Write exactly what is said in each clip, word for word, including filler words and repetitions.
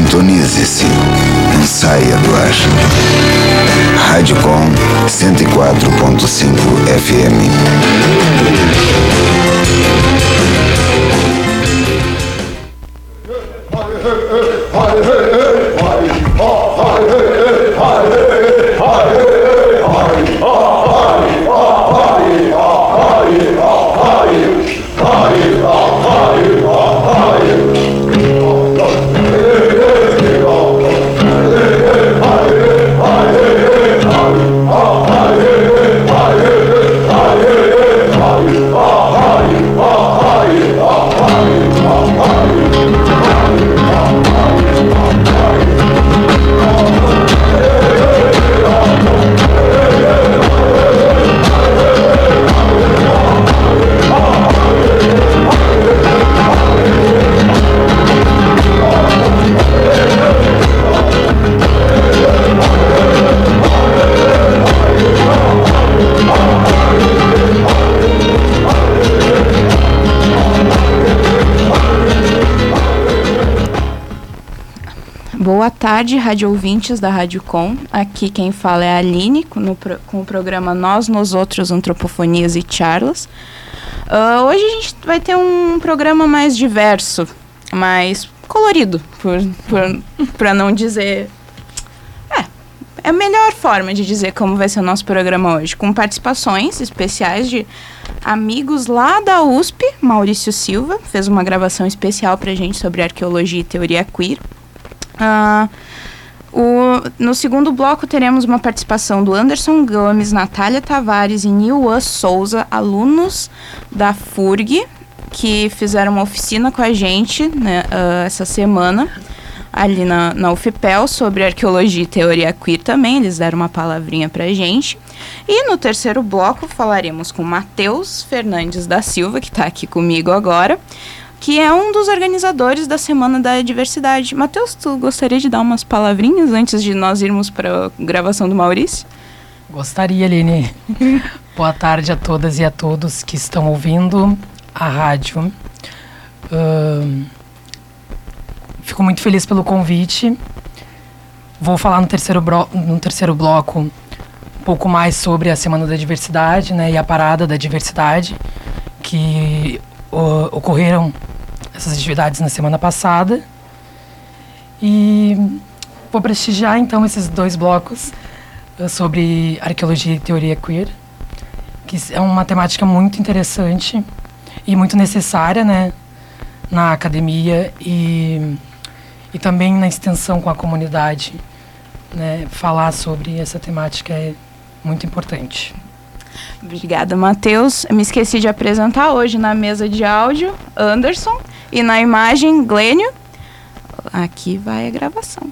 Sintonize-se, não saia do ar. Rádio Com cento e quatro ponto cinco F M. Boa tarde, rádio ouvintes da Rádio Com. Aqui quem fala é a Aline, com, no, com o programa Nós, Nos Outros, Antropofonias e Charlas. Uh, hoje a gente vai ter um programa mais diverso, mais colorido, por, por, para não dizer... É, é a melhor forma de dizer como vai ser o nosso programa hoje, com participações especiais de amigos lá da U S P. Maurício Silva fez uma gravação especial pra gente sobre arqueologia e teoria queer. Uh, o, no segundo bloco teremos uma participação do Anderson Gomes, Natália Tavares e Nilwan Souza, alunos da F U R G, que fizeram uma oficina com a gente, né, uh, essa semana ali na, na U F P E L sobre arqueologia e teoria queer também. Eles deram uma palavrinha pra gente. E no terceiro bloco falaremos com Matheus Fernandes da Silva, que está aqui comigo agora, que é um dos organizadores da Semana da Diversidade. Matheus, tu gostaria de dar umas palavrinhas antes de nós irmos para a gravação do Maurício? Gostaria, Aline. Boa tarde a todas e a todos que estão ouvindo a rádio. Uh, fico muito feliz pelo convite. Vou falar no terceiro, bro- no terceiro bloco um pouco mais sobre a Semana da Diversidade, né, e a Parada da Diversidade, que uh, ocorreram essas atividades na semana passada. E vou prestigiar então esses dois blocos uh, sobre arqueologia e teoria queer, que é uma temática muito interessante e muito necessária, né, na academia e, e também na extensão com a comunidade, né. Falar sobre essa temática é muito importante. Obrigada, Matheus. Eu me esqueci de apresentar hoje na mesa de áudio, Anderson, e na imagem, Glênio. Aqui vai a gravação.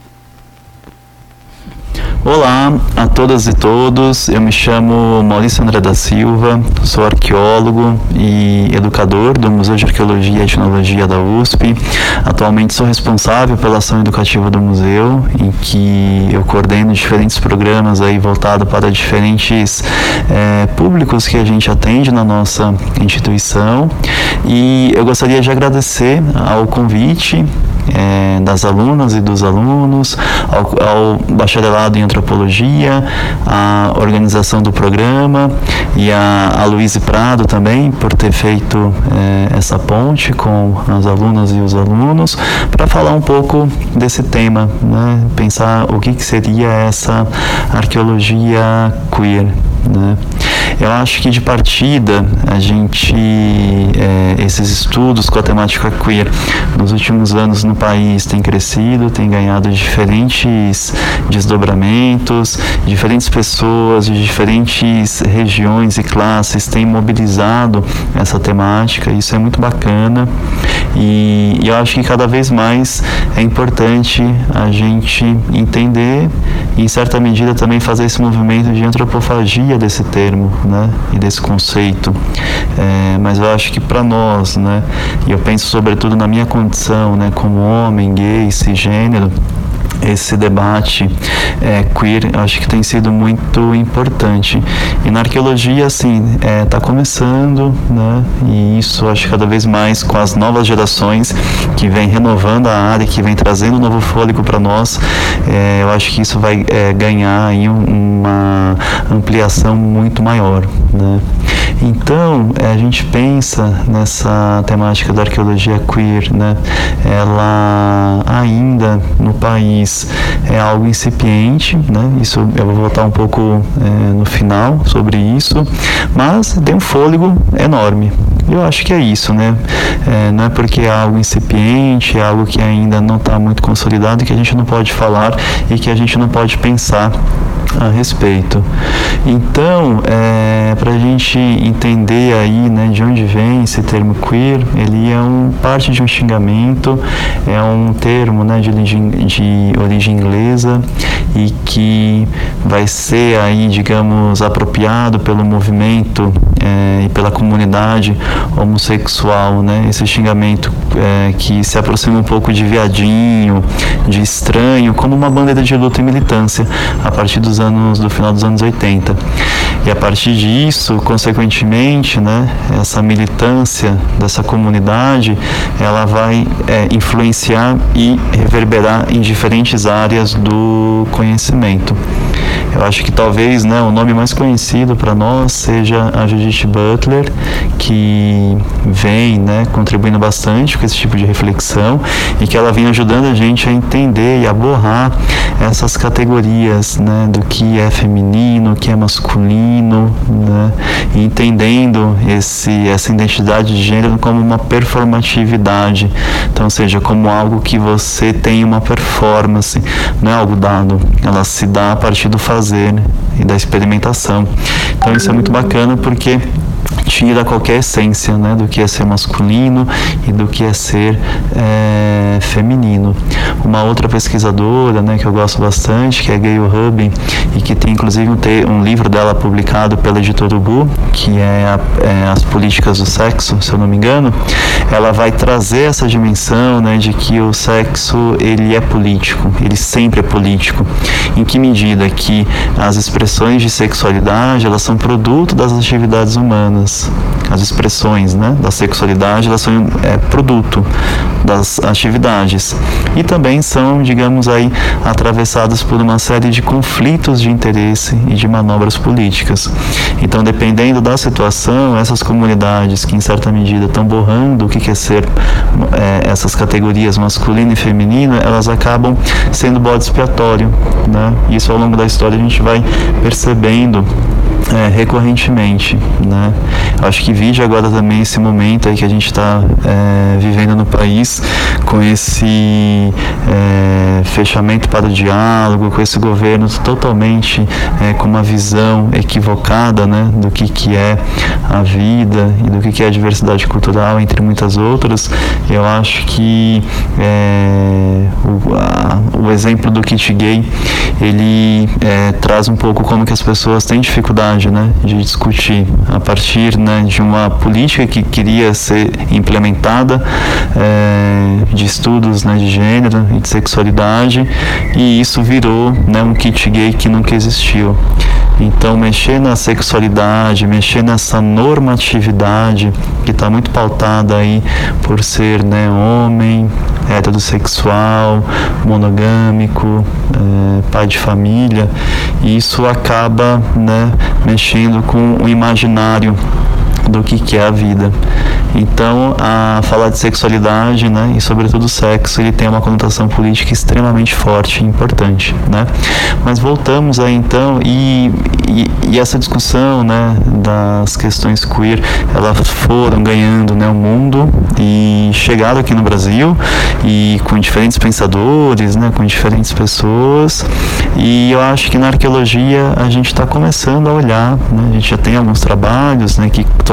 Olá a todas e todos, eu me chamo Maurício André da Silva, sou arqueólogo e educador do Museu de Arqueologia e Etnologia da U S P. Atualmente sou responsável pela ação educativa do museu, em que eu coordeno diferentes programas aí voltados para diferentes é, públicos que a gente atende na nossa instituição. E eu gostaria de agradecer ao convite É, das alunas e dos alunos, ao, ao bacharelado em antropologia, a organização do programa e a, a Luíse Prado também por ter feito é, essa ponte com as alunas e os alunos para falar um pouco desse tema, né? Pensar o que, que seria essa arqueologia queer, né? Eu acho que de partida a gente, é, esses estudos com a temática queer nos últimos anos no país tem crescido, tem ganhado diferentes desdobramentos, diferentes pessoas de diferentes regiões e classes têm mobilizado essa temática. Isso é muito bacana e, e eu acho que cada vez mais é importante a gente entender e em certa medida também fazer esse movimento de antropofagia desse termo, né, e desse conceito, é, mas eu acho que para nós, né, e eu penso sobretudo na minha condição, né, como homem, gay, cisgênero, esse debate é, queer, eu acho que tem sido muito importante. E na arqueologia, assim, está é, começando, né? E isso, acho que cada vez mais com as novas gerações que vem renovando a área, que vem trazendo um novo fôlego para nós, é, eu acho que isso vai é, ganhar aí uma ampliação muito maior, né? Então, a gente pensa nessa temática da arqueologia queer, né? Ela ainda no país é algo incipiente, né? Isso eu vou voltar um pouco é, no final sobre isso, mas tem um fôlego enorme. Eu acho que é isso, né? É, não é porque é algo incipiente, é algo que ainda não está muito consolidado que a gente não pode falar e que a gente não pode pensar a respeito. Então, é, para a gente entender aí, né, de onde vem esse termo queer, ele é um, parte de um xingamento, é um termo, né, de origem, de origem inglesa e que vai ser aí, digamos, apropriado pelo movimento é, e pela comunidade homossexual, né? Esse xingamento é, que se aproxima um pouco de viadinho, de estranho, como uma bandeira de luta e militância a partir dos anos do final dos anos oitenta. E a partir disso, consequentemente, né, essa militância dessa comunidade, ela vai é, influenciar e reverberar em diferentes áreas do conhecimento. Eu acho que talvez, né, o nome mais conhecido para nós seja a Judith Butler, que vem, né, contribuindo bastante com esse tipo de reflexão e que ela vem ajudando a gente a entender e a borrar essas categorias, né, do que é feminino, o que é masculino, né, e entendendo esse, essa identidade de gênero como uma performatividade, então, ou seja, como algo que você tem uma performance, não é algo dado, ela se dá a partir do fazer e da experimentação. Então isso é muito bacana porque tira qualquer essência, né, do que é ser masculino e do que é ser é, feminino. Uma outra pesquisadora, né, que eu gosto bastante, que é Gayle Rubin, e que tem inclusive um, te- um livro dela publicado pela editora Ubu, que é, a, é As Políticas do Sexo, se eu não me engano, ela vai trazer essa dimensão, né, de que o sexo ele é político, ele sempre é político. Em que medida? Que as expressões de sexualidade, elas são produto das atividades humanas. As expressões, né, da sexualidade, elas são é, produto das atividades e também são, digamos aí, atravessadas por uma série de conflitos de interesse e de manobras políticas. Então, dependendo da situação, essas comunidades que em certa medida estão borrando o que é ser é, essas categorias masculino e feminino, elas acabam sendo bode expiatório, né? Isso ao longo da história a gente vai percebendo É, recorrentemente, né? Acho que vide agora também esse momento aí que a gente está é, vivendo no país, com esse é, fechamento para o diálogo, com esse governo totalmente é, com uma visão equivocada, né, do que, que é a vida e do que, que é a diversidade cultural, entre muitas outras. Eu acho que é, o, a, o exemplo do kit gay, ele é, traz um pouco como que as pessoas têm dificuldade, né, de discutir a partir, né, de uma política que queria ser implementada é, de estudos, né, de gênero e de sexualidade, e isso virou, né, um kit gay que nunca existiu. Então, mexer na sexualidade, mexer nessa normatividade que está muito pautada aí por ser, né, homem, heterossexual, monogâmico, é, pai de família, e isso acaba, né, mexendo com o imaginário do que, que é a vida. Então, a falar de sexualidade, né, e sobretudo sexo, ele tem uma conotação política extremamente forte e importante, né? Mas voltamos aí então, e, e, e essa discussão, né, das questões queer, elas foram ganhando, né, o mundo e chegaram aqui no Brasil, e com diferentes pensadores, né, com diferentes pessoas, e eu acho que na arqueologia a gente está começando a olhar, né, a gente já tem alguns trabalhos, né, que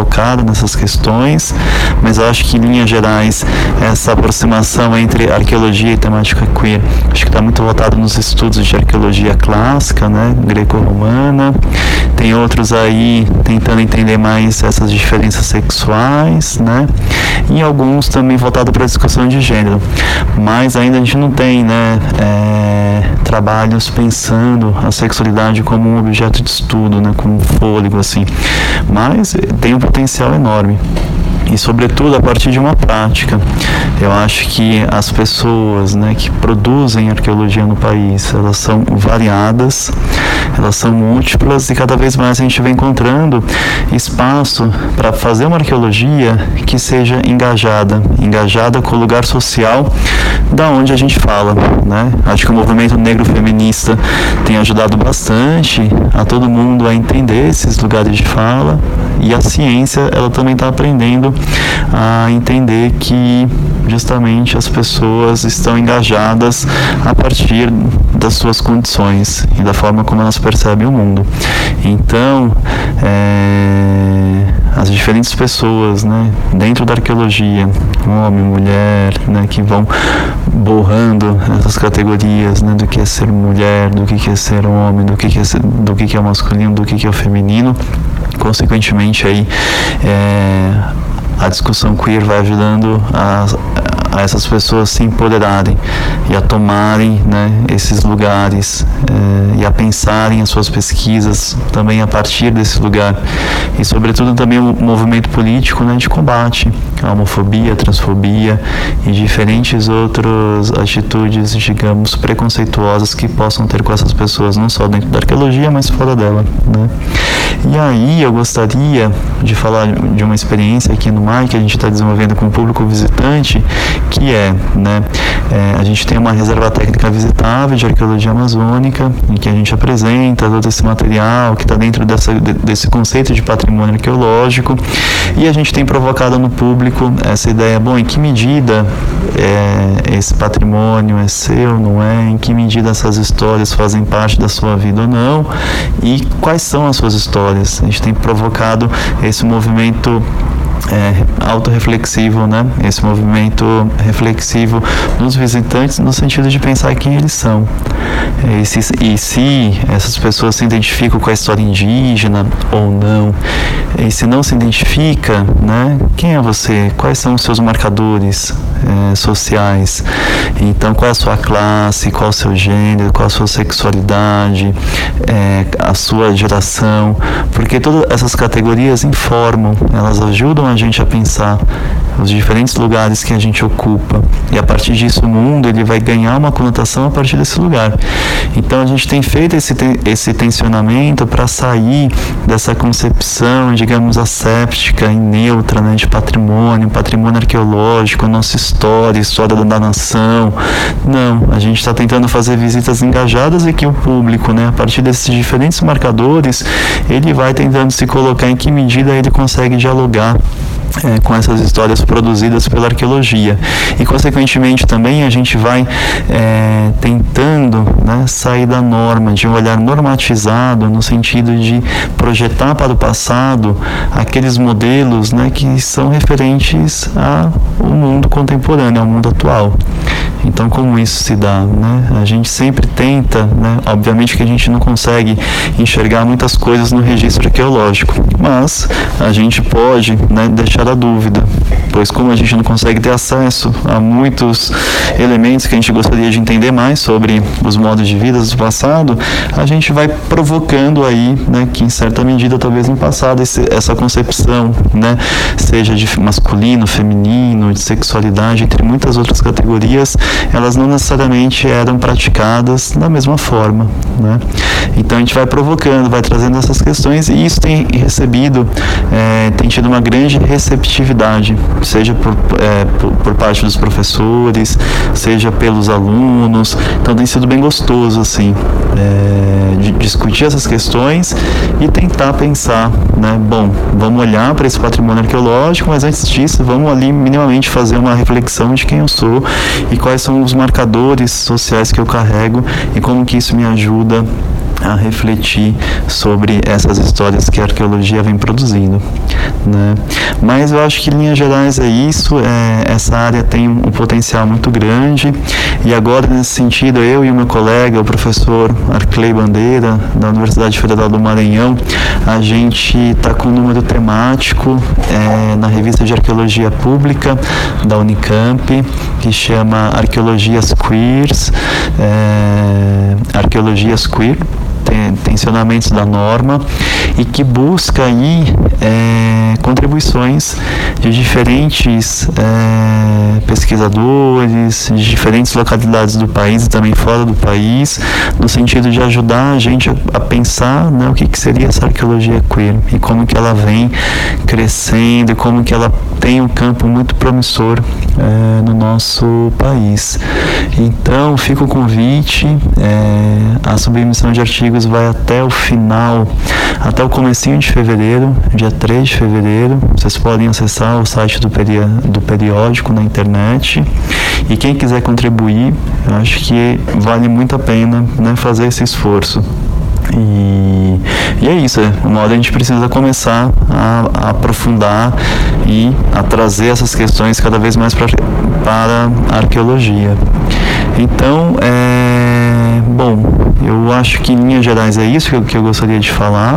focada nessas questões, mas eu acho que, em linhas gerais, essa aproximação entre arqueologia e temática queer, acho que está muito voltado nos estudos de arqueologia clássica, né, greco-romana. Tem outros aí tentando entender mais essas diferenças sexuais, né, e alguns também voltados para a discussão de gênero. Mas ainda a gente não tem, né, é, trabalhos pensando a sexualidade como um objeto de estudo, né, como um fôlego, assim. Mas tem um potencial enorme. E, sobretudo, a partir de uma prática. Eu acho que as pessoas, né, que produzem arqueologia no país, elas são variadas, elas são múltiplas, e cada vez mais a gente vem encontrando espaço para fazer uma arqueologia que seja engajada, engajada com o lugar social da onde a gente fala, né? Acho que o movimento negro feminista tem ajudado bastante a todo mundo a entender esses lugares de fala, e a ciência, ela também está aprendendo a entender que justamente as pessoas estão engajadas a partir das suas condições e da forma como elas percebem o mundo. Então, é, as diferentes pessoas, né, dentro da arqueologia, homem, mulher, né, que vão borrando essas categorias, né, do que é ser mulher, do que é ser homem, do que é, ser, do que é masculino, do que é o feminino. Consequentemente, aí, é, a discussão queer vai ajudando a, a essas pessoas se empoderarem e a tomarem, né, esses lugares, é, e a pensarem as suas pesquisas também a partir desse lugar. E, sobretudo, também o movimento político, né, de combate à homofobia, à transfobia e diferentes outras atitudes, digamos, preconceituosas que possam ter com essas pessoas, não só dentro da arqueologia, mas fora dela, né? E aí eu gostaria de falar de uma experiência aqui no M A I que a gente está desenvolvendo com o público visitante, que é, né, é, a gente tem uma reserva técnica visitável de arqueologia amazônica, em que a gente apresenta todo esse material que está dentro dessa, desse conceito de patrimônio arqueológico, e a gente tem provocado no público essa ideia, bom, em que medida é, esse patrimônio é seu, não é? Em que medida essas histórias fazem parte da sua vida ou não? E quais são as suas histórias? A gente tem provocado esse movimento É, autorreflexivo, né? Esse movimento reflexivo nos visitantes, no sentido de pensar quem eles são. E se, e se essas pessoas se identificam com a história indígena ou não. E se não se identifica, né? Quem é você? Quais são os seus marcadores é, sociais? Então, qual é a sua classe? Qual é o seu gênero? Qual a sua sexualidade? É, a sua geração? Porque todas essas categorias informam, elas ajudam a a gente a pensar os diferentes lugares que a gente ocupa, e a partir disso o mundo, ele vai ganhar uma conotação a partir desse lugar. Então a gente tem feito esse, esse tensionamento para sair dessa concepção, digamos, asséptica e neutra, né, de patrimônio, patrimônio arqueológico, nossa história, história da nação. Não, a gente está tentando fazer visitas engajadas e que o público, né, a partir desses diferentes marcadores, ele vai tentando se colocar em que medida ele consegue dialogar É, com essas histórias produzidas pela arqueologia. E, consequentemente, também a gente vai é, tentando, né, sair da norma, de um olhar normatizado, no sentido de projetar para o passado aqueles modelos, né, que são referentes ao mundo contemporâneo, ao mundo atual. Então, como isso se dá, né? A gente sempre tenta, né? Obviamente que a gente não consegue enxergar muitas coisas no registro arqueológico, mas a gente pode, né, deixar a dúvida, pois como a gente não consegue ter acesso a muitos elementos que a gente gostaria de entender mais sobre os modos de vida do passado, a gente vai provocando aí, né, que em certa medida, talvez no passado, esse, essa concepção, né, seja de masculino, feminino, de sexualidade, entre muitas outras categorias, elas não necessariamente eram praticadas da mesma forma, né? Então a gente vai provocando, vai trazendo essas questões, e isso tem recebido, é, tem tido uma grande receptividade, seja por, é, por, por parte dos professores, seja pelos alunos. Então tem sido bem gostoso, assim, é, de discutir essas questões e tentar pensar, né, bom, vamos olhar para esse patrimônio arqueológico, mas antes disso, vamos ali minimamente fazer uma reflexão de quem eu sou e quais são os marcadores sociais que eu carrego e como que isso me ajuda a refletir sobre essas histórias que a arqueologia vem produzindo, né? Mas eu acho que em linhas gerais é isso, é, essa área tem um potencial muito grande, e agora nesse sentido eu e o meu colega, o professor Arclay Bandeira, da Universidade Federal do Maranhão, a gente está com um número temático é, na revista de arqueologia pública da Unicamp, que chama Arqueologias Queers, é, Arqueologias Queer, tensionamentos da norma, e que busca aí é, contribuições de diferentes é, pesquisadores, de diferentes localidades do país e também fora do país, no sentido de ajudar a gente a, a pensar, né, o que, que seria essa arqueologia queer e como que ela vem crescendo e como que ela tem um campo muito promissor é, no nosso país. Então fica o convite, é, a submissão de artigos vai até o final, até o comecinho de fevereiro, dia três de fevereiro. Vocês podem acessar o site do, peri do periódico na internet, e quem quiser contribuir, eu acho que vale muito a pena, né, fazer esse esforço. E, e é isso, uma hora a gente precisa começar a, a aprofundar e a trazer essas questões cada vez mais pra, para a arqueologia. Então, é, bom, eu acho que em linhas gerais é isso que eu, que eu gostaria de falar.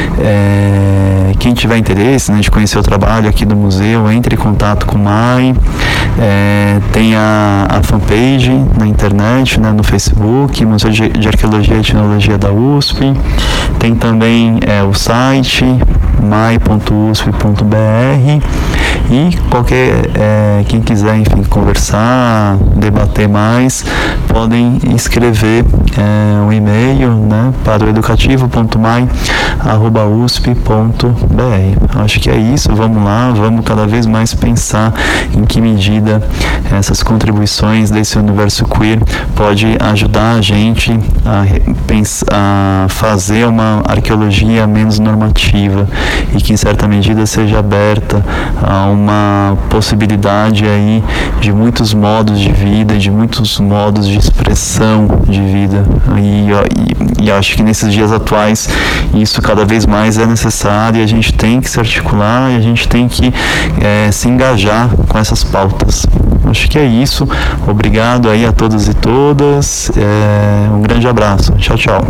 É, quem tiver interesse, né, de conhecer o trabalho aqui do museu, entre em contato com o M A I. É, tem a, a fanpage na internet, né, no Facebook, Museu de, de Arqueologia e Etnologia da U S P. Tem também é, o site mai ponto u s p ponto b r, e qualquer é, quem quiser, enfim, conversar, debater mais, podem escrever é, um e-mail, né, para o educativo ponto mai arroba u s p ponto b r. Acho que é isso, vamos lá, vamos cada vez mais pensar em que medida essas contribuições desse universo queer pode ajudar a gente a, pensar, a fazer uma arqueologia menos normativa, e que em certa medida seja aberta a uma possibilidade aí de muitos modos de vida, de muitos modos de expressão de vida, e, e, e acho que nesses dias atuais isso cada vez mais é necessário, e a gente tem que se articular, e a gente tem que é, se engajar com essas pautas. Acho que é isso, obrigado aí a todos e todas, é, um grande abraço, tchau, tchau.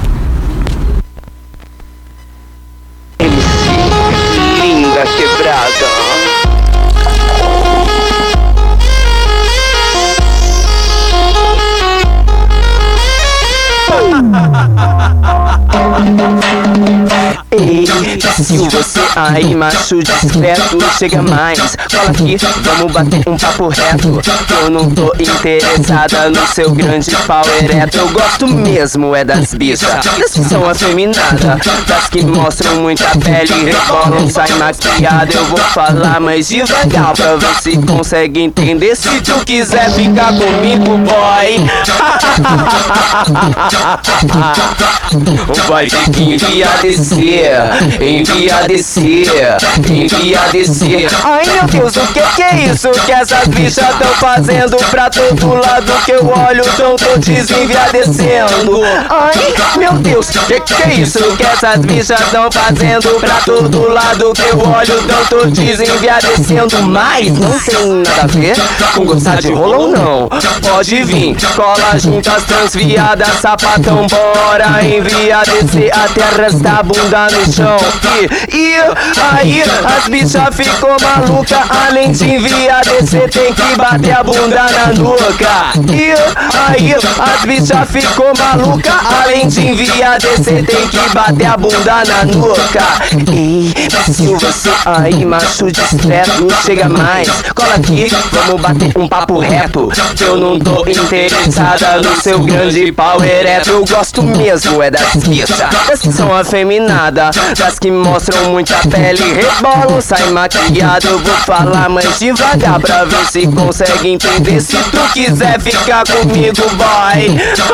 Linda quebrada. Ei, se você aí, macho discreto, chega mais, cola aqui, vamos bater um papo reto. Eu não tô interessada no seu grande pau ereto. Eu gosto mesmo é das bichas, das que são afeminadas, das que mostram muita pele, rebolam, sai maquiada. Eu vou falar mais devagar pra ver se consegue entender. Se tu quiser ficar comigo, boy, vai ter que enviar descer, envia descer, envia descer. Ai meu Deus, o que que é isso que essas bichas tão fazendo? Pra todo lado que eu olho tão todos enviadecendo. Ai meu Deus, o que que é isso que essas bichas tão fazendo? Pra todo lado que eu olho tão todos enviadecendo. Mas não tem nada a ver com gostar de rola ou não. Pode vir, cola juntas transviadas, sapatão, bora envia descer até arrastar a bunda no chão. E, e aí as bichas ficou maluca, além de enviar descer tem que bater a bunda na nuca. E aí as bichas ficou maluca, além de enviar descer tem que bater a bunda na nuca. E se você aí, macho discreto, chega mais, cola aqui, vamos bater um papo reto. Eu não tô interessada no seu grande pau ereto. Eu gosto mesmo é das bichas, das que são afeminadas, das que mostram muita pele, rebolam, sai maquiado. Eu vou falar mais devagar pra ver se consegue entender. Se tu quiser ficar comigo, boy,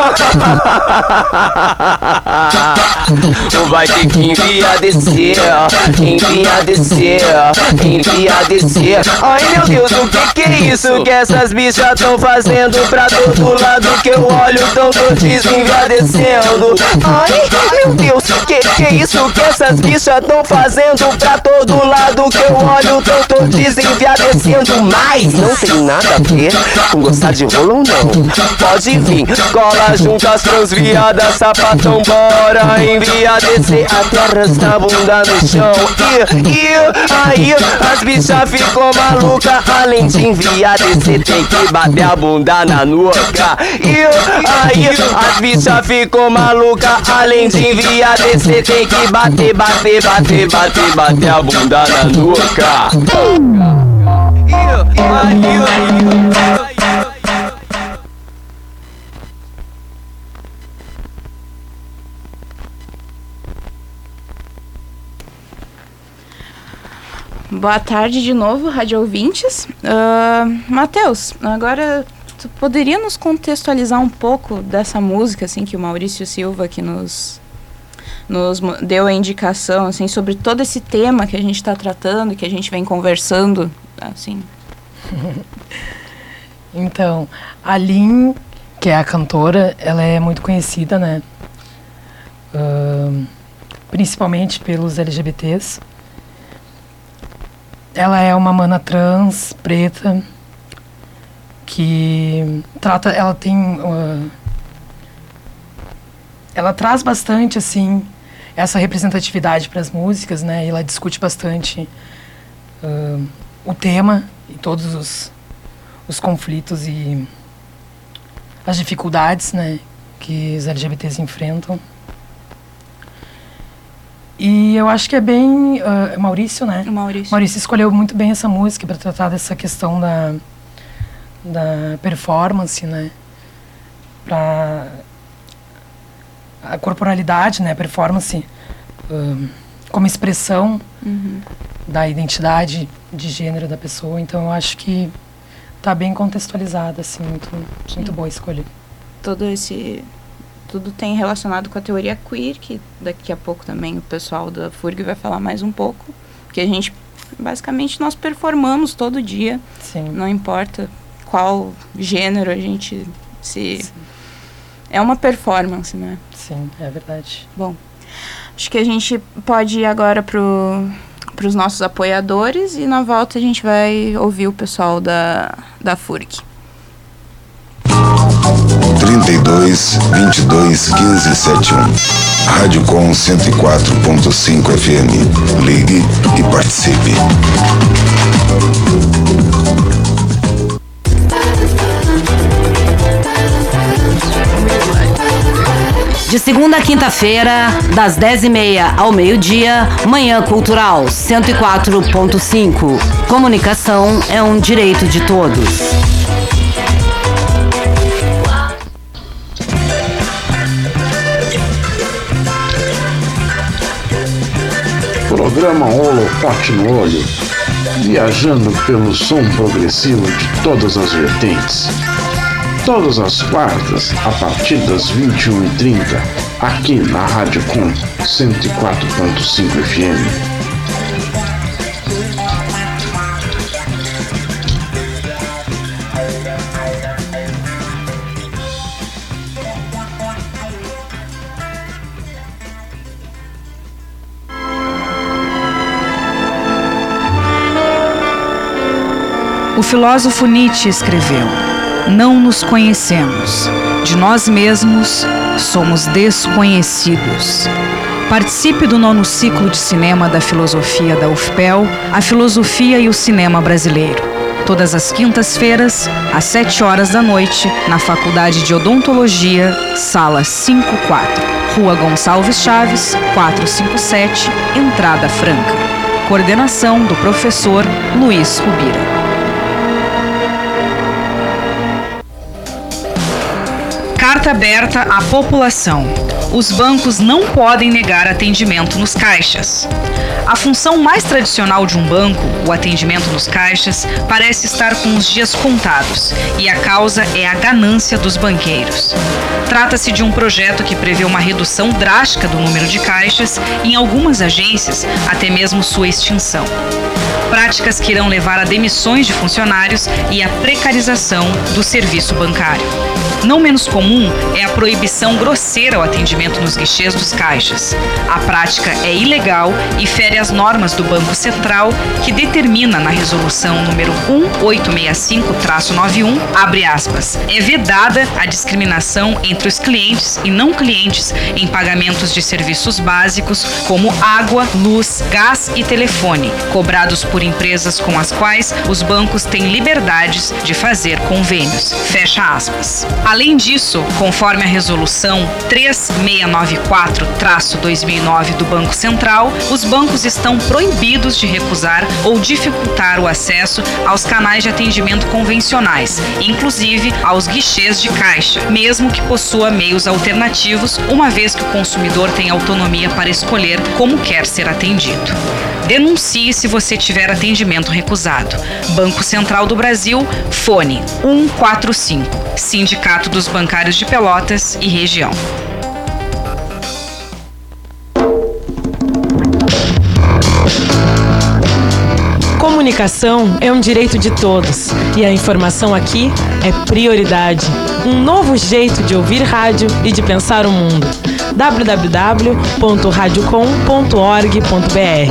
tu vai ter que enviadecer, enviadecer, enviadecer. Ai meu Deus, o que que é isso que essas bichas tão fazendo? Pra todo lado que eu olho tão todos enviadecendo. Ai meu Deus, que que é isso que essas bichas tão fazendo? Pra todo lado que eu olho tão todos enviadecendo. Mas não tem nada a ver com gostar de rolo ou não. Pode vir, cola junto as transviadas, sapatão, bora enviadecer até arrastar a bunda no chão. E, e aí as bichas ficam malucas. Além de enviadecer, tem que bater a bunda na nuca. E aí as bichas ficam malucas. Além de enviadecer, tem que bater, bater, bater, bater, bater a bunda na nuca. E aí Boa tarde de novo, rádio ouvintes. Uh, Matheus, agora tu poderia nos contextualizar um pouco dessa música, assim, que o Maurício Silva que nos, nos deu a indicação, assim, sobre todo esse tema que a gente está tratando, que a gente vem conversando, assim. Então, a Lin, que é a cantora, ela é muito conhecida, né? Uh, principalmente pelos L G B Ts. Ela é uma mana trans, preta, que trata, ela tem, uh, ela traz bastante, assim, essa representatividade para as músicas, né? E ela discute bastante uh, o tema e todos os, os conflitos e as dificuldades, né, que os L G B Ts enfrentam. E eu acho que é bem... Uh, Maurício, né? O Maurício. Maurício escolheu muito bem essa música para tratar dessa questão da, da performance, né? Para a corporalidade, né? A performance uh, como expressão uhum. da identidade de gênero da pessoa. Então eu acho que tá bem contextualizada, assim, muito, muito boa a escolha. Todo esse... Tudo tem relacionado com a teoria queer, que daqui a pouco também o pessoal da F U R G vai falar mais um pouco. Porque a gente, basicamente, nós performamos todo dia. Sim. Não importa qual gênero a gente se... Sim. É uma performance, né? Sim, é verdade. Bom, acho que a gente pode ir agora pro, pros nossos apoiadores e na volta a gente vai ouvir o pessoal da, da F U R G. trinta e dois, vinte e dois, quinze, setenta e um. Rádio Com cento e quatro ponto cinco F M. Ligue e participe. De segunda a quinta-feira, das dez e meia ao meio-dia, Manhã Cultural cento e quatro ponto cinco. Comunicação é um direito de todos. Programa Holofote no Olho, viajando pelo som progressivo de todas as vertentes. Todas as quartas, a partir das vinte e uma e trinta, aqui na Rádio Com cento e quatro ponto cinco F M. O filósofo Nietzsche escreveu: não nos conhecemos, de nós mesmos somos desconhecidos. Participe do nono ciclo de cinema da filosofia da U F P E L, a filosofia e o cinema brasileiro. Todas as quintas-feiras, às sete horas da noite, na Faculdade de Odontologia, sala cinquenta e quatro, Rua Gonçalves Chaves, quatrocentos e cinquenta e sete, Entrada Franca. Coordenação do professor Luiz Rubira. Carta aberta à população. Os bancos não podem negar atendimento nos caixas. A função mais tradicional de um banco, o atendimento nos caixas, parece estar com os dias contados, e a causa é a ganância dos banqueiros. Trata-se de um projeto que prevê uma redução drástica do número de caixas e, em algumas agências, até mesmo sua extinção. Práticas que irão levar a demissões de funcionários e a precarização do serviço bancário. Não menos comum é a proibição grosseira ao atendimento nos guichês dos caixas. A prática é ilegal e fere as normas do Banco Central, que determina na resolução número um oito seis cinco traço noventa e um, abre aspas, é vedada a discriminação entre os clientes e não clientes em pagamentos de serviços básicos como água, luz, gás e telefone, cobrados por empresas com as quais os bancos têm liberdades de fazer convênios. Fecha aspas. Além disso, conforme a resolução três seis nove quatro traço dois mil e nove do Banco Central, os bancos estão proibidos de recusar ou dificultar o acesso aos canais de atendimento convencionais, inclusive aos guichês de caixa, mesmo que possua meios alternativos, uma vez que o consumidor tem autonomia para escolher como quer ser atendido. Denuncie se você tiver atendimento recusado. Banco Central do Brasil, fone um quatro cinco, Sindicato dos Bancários de Pelotas e Região. Comunicação é um direito de todos e a informação aqui é prioridade. Um novo jeito de ouvir rádio e de pensar o mundo. w w w ponto radiocom ponto org ponto b r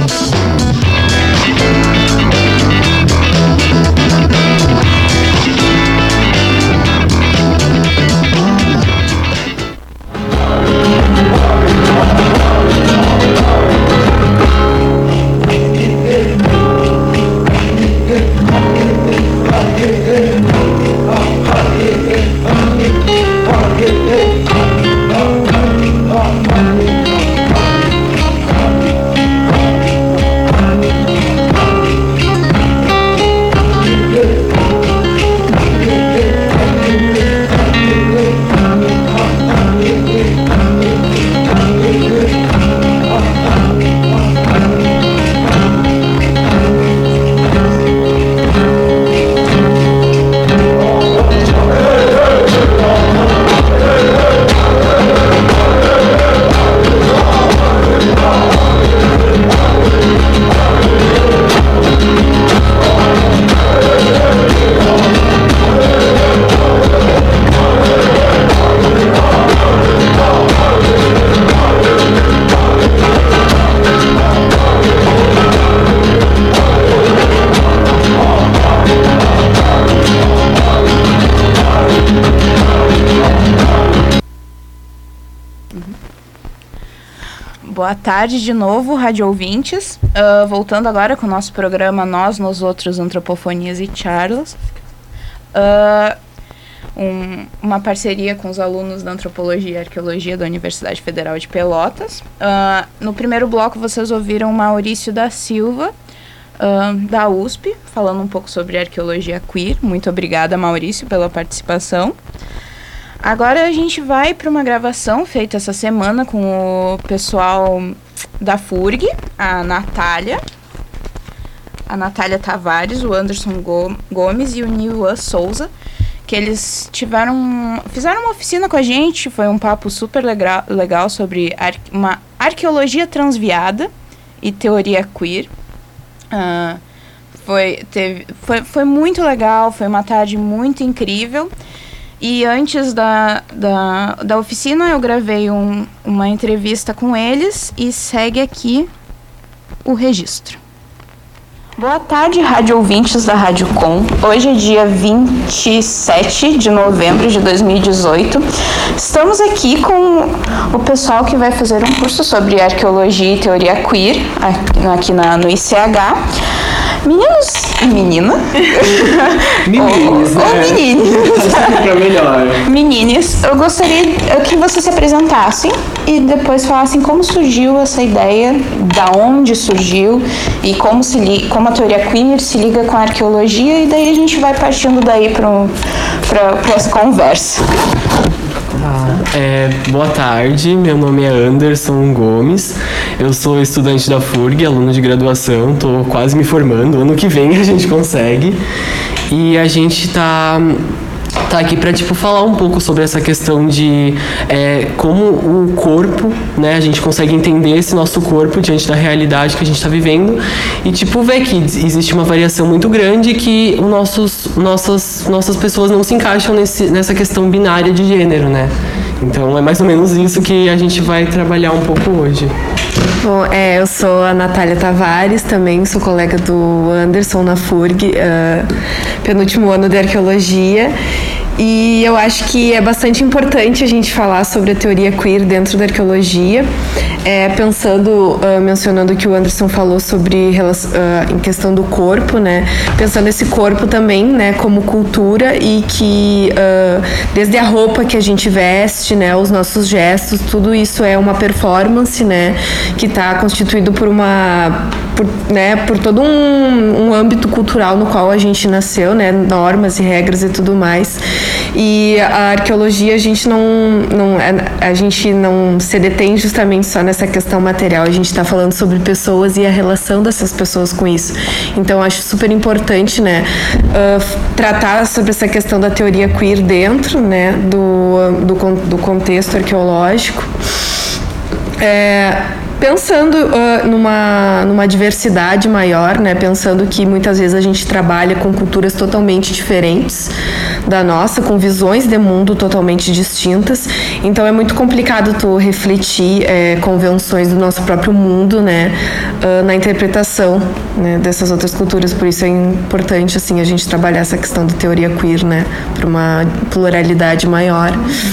Boa tarde de novo, rádio ouvintes. Uh, voltando agora com o nosso programa Nós, Nos Outros, Antropofonias e Charlas. Uh, um, uma parceria com os alunos da Antropologia e Arqueologia da Universidade Federal de Pelotas. Uh, no primeiro bloco vocês ouviram Maurício da Silva, uh, da U S P, falando um pouco sobre arqueologia queer. Muito obrigada, Maurício, pela participação. Agora a gente vai para uma gravação feita essa semana com o pessoal da F U R G, a Natália, a Natália Tavares, o Anderson Gomes e o Niuan Souza, que eles tiveram, fizeram uma oficina com a gente, foi um papo super legal, legal sobre ar, uma arqueologia transviada e teoria queer. Uh, foi, teve, foi, foi muito legal, foi uma tarde muito incrível. E antes da, da, da oficina eu gravei um, uma entrevista com eles e segue aqui o registro. Boa tarde, rádio ouvintes da Rádio Com. Hoje é dia vinte e sete de novembro de dois mil e dezoito. Estamos aqui com o pessoal que vai fazer um curso sobre arqueologia e teoria queer aqui na, no I C H. Meninos e menina. Meninos, ou, né? Ou meninos. Pra melhor. Meninas, eu gostaria que vocês se apresentassem e depois falassem como surgiu essa ideia, da onde surgiu e como, se li, como a teoria queer se liga com a arqueologia, e daí a gente vai partindo daí para essa conversa. Ah, é, boa tarde, meu nome é Anderson Gomes, eu sou estudante da F U R G, aluno de graduação, estou quase me formando, ano que vem a gente consegue. E a gente tá, tá aqui para tipo, falar um pouco sobre essa questão de é, como o corpo, né, a gente consegue entender esse nosso corpo diante da realidade que a gente está vivendo e tipo, ver que existe uma variação muito grande e que os nossos, nossas, nossas pessoas não se encaixam nesse, nessa questão binária de gênero, né? Então é mais ou menos isso que a gente vai trabalhar um pouco hoje. Bom, é, eu sou a Natália Tavares, também sou colega do Anderson na F U R G, uh, penúltimo ano de Arqueologia. E eu acho que é bastante importante a gente falar sobre a teoria queer dentro da arqueologia, é, pensando, uh, mencionando que o Anderson falou sobre uh, em questão do corpo, né? Pensando esse corpo também, né, como cultura e que uh, desde a roupa que a gente veste, né, os nossos gestos, tudo isso é uma performance, né, que está constituído por uma, por, né, por todo um, um âmbito cultural no qual a gente nasceu, né, normas e regras e tudo mais. E a arqueologia, a gente não, não, a gente não se detém justamente só nessa questão material, a gente está falando sobre pessoas e a relação dessas pessoas com isso. Então, acho super importante, né, uh, tratar sobre essa questão da teoria queer dentro, né, do, do, do contexto arqueológico. É, pensando uh, numa, numa diversidade maior, né? Pensando que muitas vezes a gente trabalha com culturas totalmente diferentes da nossa, com visões de mundo totalmente distintas. Então é muito complicado tu refletir é, convenções do nosso próprio mundo, né? Uh, na interpretação, né, dessas outras culturas. Por isso é importante assim, a gente trabalhar essa questão da teoria queer, né? Para uma pluralidade maior.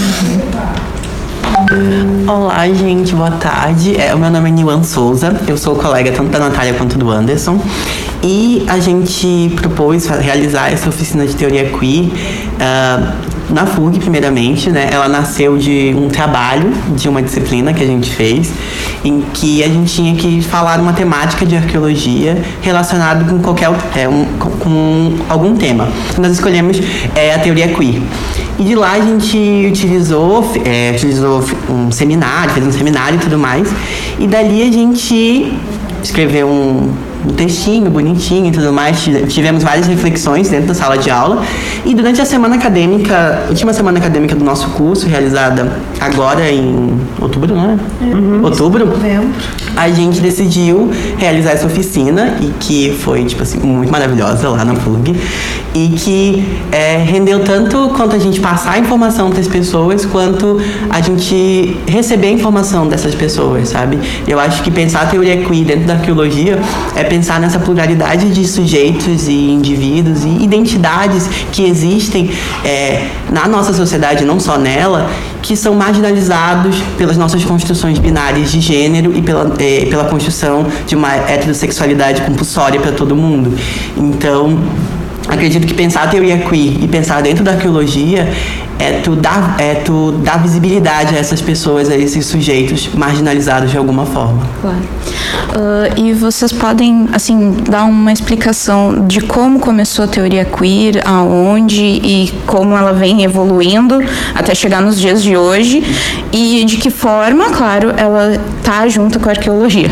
Olá, gente, boa tarde. É, o meu nome é Nilan Souza, eu sou colega tanto da Natália quanto do Anderson. E a gente propôs realizar essa oficina de teoria queer uh, na F U R G, primeiramente, né? Ela nasceu de um trabalho, de uma disciplina que a gente fez, em que a gente tinha que falar uma temática de arqueologia relacionada com qualquer é, um, com, com algum tema. Nós escolhemos é, a teoria queer. E de lá a gente utilizou, é, utilizou um seminário, fez um seminário e tudo mais. E dali a gente escreveu um, um textinho bonitinho e tudo mais. Tivemos várias reflexões dentro da sala de aula. E durante a semana acadêmica, última semana acadêmica do nosso curso, realizada agora em outubro, não é? Uhum. Outubro. Novembro. A gente decidiu realizar essa oficina e que foi, tipo assim, muito maravilhosa lá na F U R G. E que é, rendeu tanto quanto a gente passar a informação para as pessoas, quanto a gente receber a informação dessas pessoas, sabe? Eu acho que pensar a teoria queer dentro da arqueologia é pensar nessa pluralidade de sujeitos e indivíduos e identidades que existem é, na nossa sociedade, não só nela, que são marginalizados pelas nossas construções binárias de gênero e pela, é, pela construção de uma heterossexualidade compulsória para todo mundo. Então, acredito que pensar a teoria queer e pensar dentro da arqueologia é tu dar, é tu dar visibilidade a essas pessoas, a esses sujeitos marginalizados de alguma forma. Claro. Uh, e vocês podem, assim, dar uma explicação de como começou a teoria queer, aonde e como ela vem evoluindo até chegar nos dias de hoje e de que forma, claro, ela tá junto com a arqueologia.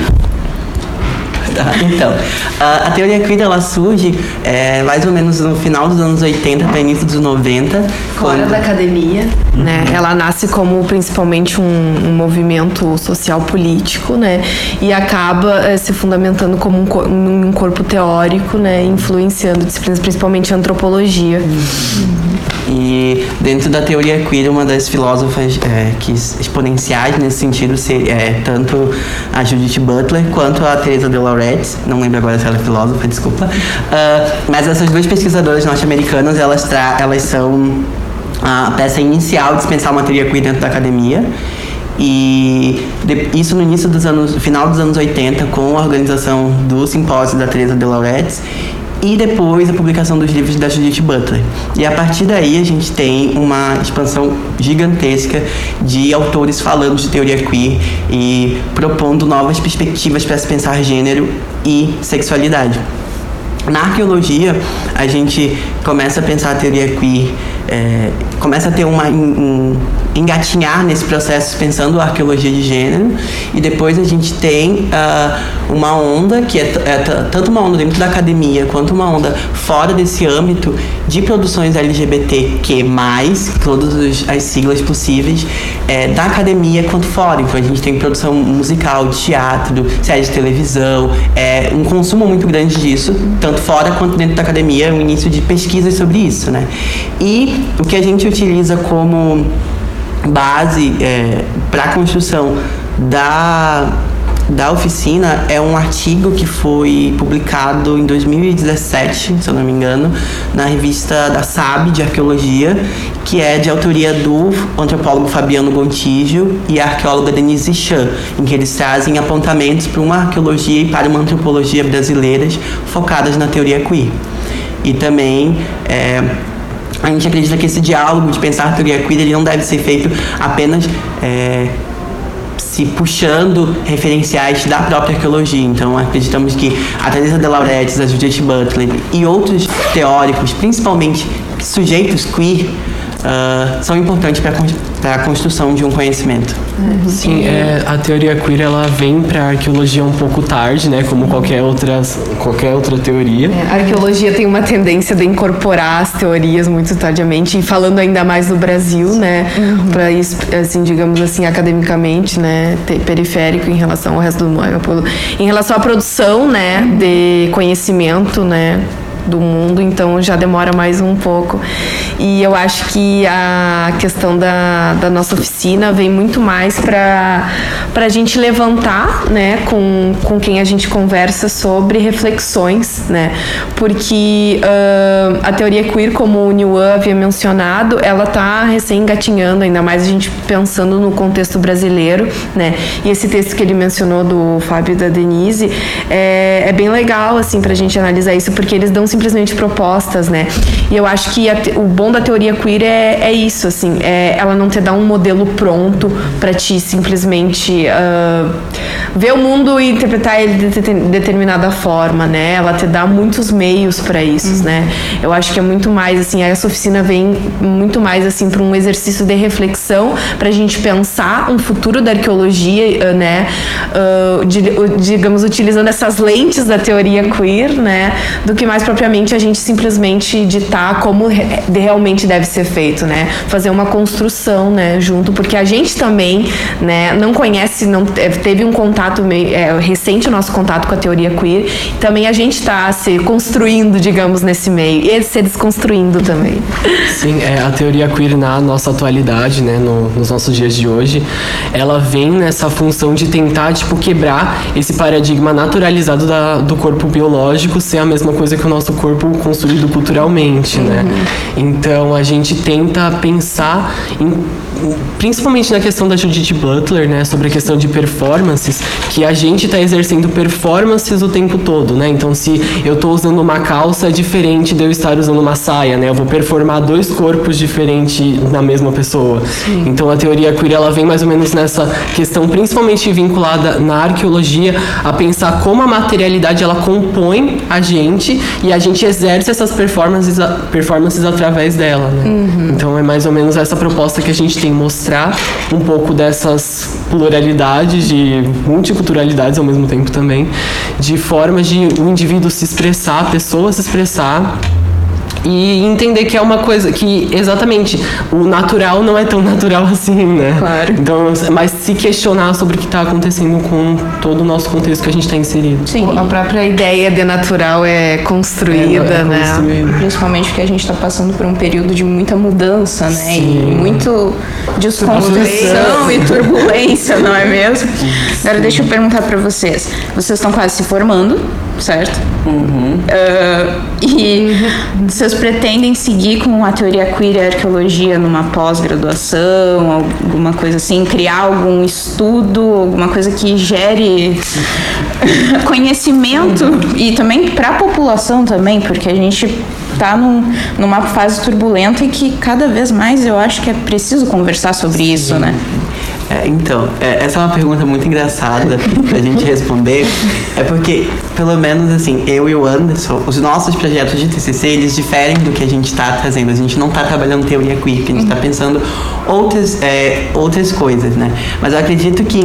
Tá, então, a, a teoria queer ela surge é, mais ou menos no final dos anos oitenta para início dos noventa. Fora quando... da academia, uhum. né? Ela nasce como principalmente um, um movimento social político, né? E acaba é, se fundamentando como um, um corpo teórico, né? Influenciando disciplinas, principalmente a antropologia. Uhum. E dentro da teoria queer, uma das filósofas é, que exponenciais nesse sentido é tanto a Judith Butler quanto a Teresa de Lauretis, não lembro agora se ela é filósofa, desculpa, uh, mas essas duas pesquisadoras norte-americanas, elas, tra- elas são a peça inicial de pensar uma teoria queer dentro da academia. E de, isso no início dos anos, final dos anos oitenta, com a organização do simpósio da Teresa de Lauretis, e depois a publicação dos livros da Judith Butler. E a partir daí a gente tem uma expansão gigantesca de autores falando de teoria queer e propondo novas perspectivas para se pensar gênero e sexualidade. Na arqueologia, a gente começa a pensar a teoria queer, é, começa a ter uma um, um, engatinhar nesse processo pensando a arqueologia de gênero, e depois a gente tem uh, uma onda que é, é tanto uma onda dentro da academia quanto uma onda fora desse âmbito de produções L G B T Q mais, todas as siglas possíveis, é, da academia quanto fora. Então a gente tem produção musical, de teatro, séries de televisão, é, um consumo muito grande disso, tanto fora quanto dentro da academia, o início de pesquisas sobre isso, né? E o que a gente utiliza como base é, para a construção da, da oficina é um artigo que foi publicado em dois mil e dezessete, se eu não me engano, na revista da S A B de Arqueologia, que é de autoria do antropólogo Fabiano Gontijo e a arqueóloga Denise Chan, em que eles trazem apontamentos para uma arqueologia e para uma antropologia brasileiras focadas na teoria queer. E também é, a gente acredita que esse diálogo de pensar a teoria queer ele não deve ser feito apenas é, se puxando referenciais da própria arqueologia. Então acreditamos que a Teresa de Lauretis, a Judith Butler e outros teóricos, principalmente sujeitos queer, Uh, são importantes para a construção de um conhecimento. Uhum. Sim, é, a teoria queer ela vem para a arqueologia um pouco tarde, né, como qualquer outra, qualquer outra teoria. É, a arqueologia tem uma tendência de incorporar as teorias muito tardiamente, e falando ainda mais no Brasil, né, uhum. para isso, assim, digamos assim, academicamente, né, periférico em relação ao resto do mundo, em relação à produção, né, de conhecimento, né, do mundo, então já demora mais um pouco. E eu acho que a questão da, da nossa oficina vem muito mais para para a gente levantar, né, com, com quem a gente conversa sobre reflexões, né, porque uh, a teoria queer, como o Niuan havia mencionado, ela tá recém-engatinhando, ainda mais a gente pensando no contexto brasileiro, né, e esse texto que ele mencionou do Fábio e da Denise é, é bem legal, assim, pra gente analisar isso, porque eles dão simplesmente propostas, né, e eu acho que a, o bom da teoria queer é, é isso, assim, é ela não te dá um modelo pronto pra ti simplesmente uh, ver o mundo e interpretar ele de determinada forma, né, ela te dá muitos meios pra isso, uhum. né, eu acho que é muito mais, assim, essa oficina vem muito mais, assim, pra um exercício de reflexão, pra gente pensar um futuro da arqueologia, né, uh, de, digamos, utilizando essas lentes da teoria queer, né, do que mais propriamente a gente simplesmente ditar como de realmente deve ser feito, né, fazer uma construção, né, junto, porque a gente também, né, não conhece, não teve um contato meio, é, recente o nosso contato com a teoria queer, também a gente está se construindo, digamos, nesse meio, e se desconstruindo também. Sim, é, a teoria queer na nossa atualidade, né, no, nos nossos dias de hoje, ela vem nessa função de tentar, tipo, quebrar esse paradigma naturalizado da, do corpo biológico ser a mesma coisa que o nosso corpo construído culturalmente, uhum. né? Então a gente tenta pensar em, principalmente na questão da Judith Butler, né, sobre a questão de performances, que a gente está exercendo performances o tempo todo, né? Então se eu estou usando uma calça é diferente de eu estar usando uma saia, né? Eu vou performar dois corpos diferentes na mesma pessoa. Sim. Então a teoria queer ela vem mais ou menos nessa questão, principalmente vinculada na arqueologia, a pensar como a materialidade ela compõe a gente e a gente exerce essas performances, performances através dela, né? Uhum. Então é mais ou menos essa proposta que a gente tem, mostrar um pouco dessas pluralidades, de multiculturalidades ao mesmo tempo também, de formas de o indivíduo se expressar, a pessoa se expressar, e entender que é uma coisa que, exatamente, o natural não é tão natural assim, né? Claro. Então, mas se questionar sobre o que está acontecendo com todo o nosso contexto que a gente está inserido. Sim, a própria ideia de natural é construída, é, é né? Construída. Principalmente porque a gente está passando por um período de muita mudança, né? Sim. E muito desconstrução e turbulência, não é mesmo? Sim. Agora, deixa eu perguntar para vocês. Vocês estão quase se formando, certo? Uhum. Uh, e uhum. vocês pretendem seguir com a teoria queer e a arqueologia numa pós-graduação, alguma coisa assim, criar algum estudo, alguma coisa que gere conhecimento uhum. e também para a população também, porque a gente está num, numa fase turbulenta e que cada vez mais eu acho que é preciso conversar sobre Sim. isso, né? É, então, é, essa é uma pergunta muito engraçada pra gente responder. É porque, pelo menos assim, eu e o Anderson, os nossos projetos de T C C, eles diferem do que a gente tá trazendo. A gente não tá trabalhando teoria queer, a gente tá pensando outras, é, outras coisas, né? Mas eu acredito que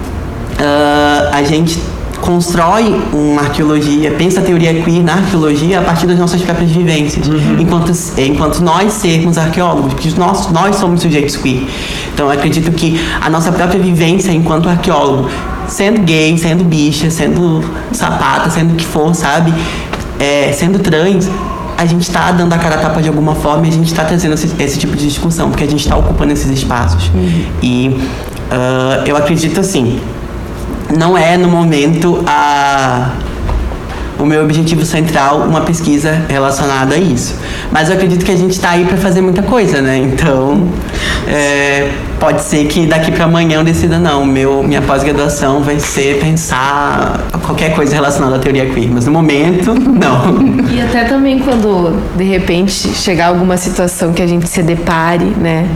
uh, a gente constrói uma arqueologia, pensa a teoria queer na arqueologia a partir das nossas próprias vivências, uhum. enquanto, enquanto nós sermos arqueólogos, porque nós, nós somos sujeitos queer. Então eu acredito que a nossa própria vivência enquanto arqueólogo, sendo gay, sendo bicha, sendo sapata, sendo o que for, sabe, é, sendo trans, a gente está dando a cara a tapa de alguma forma e a gente está trazendo esse, esse tipo de discussão, porque a gente está ocupando esses espaços. Uhum. E uh, eu acredito assim, não é no momento a, o meu objetivo central uma pesquisa relacionada a isso. Mas eu acredito que a gente está aí para fazer muita coisa, né? Então, é, pode ser que daqui para amanhã eu decida, não, meu, minha pós-graduação vai ser pensar qualquer coisa relacionada à teoria queer. Mas no momento, não. E até também quando, de repente, chegar alguma situação que a gente se depare, né?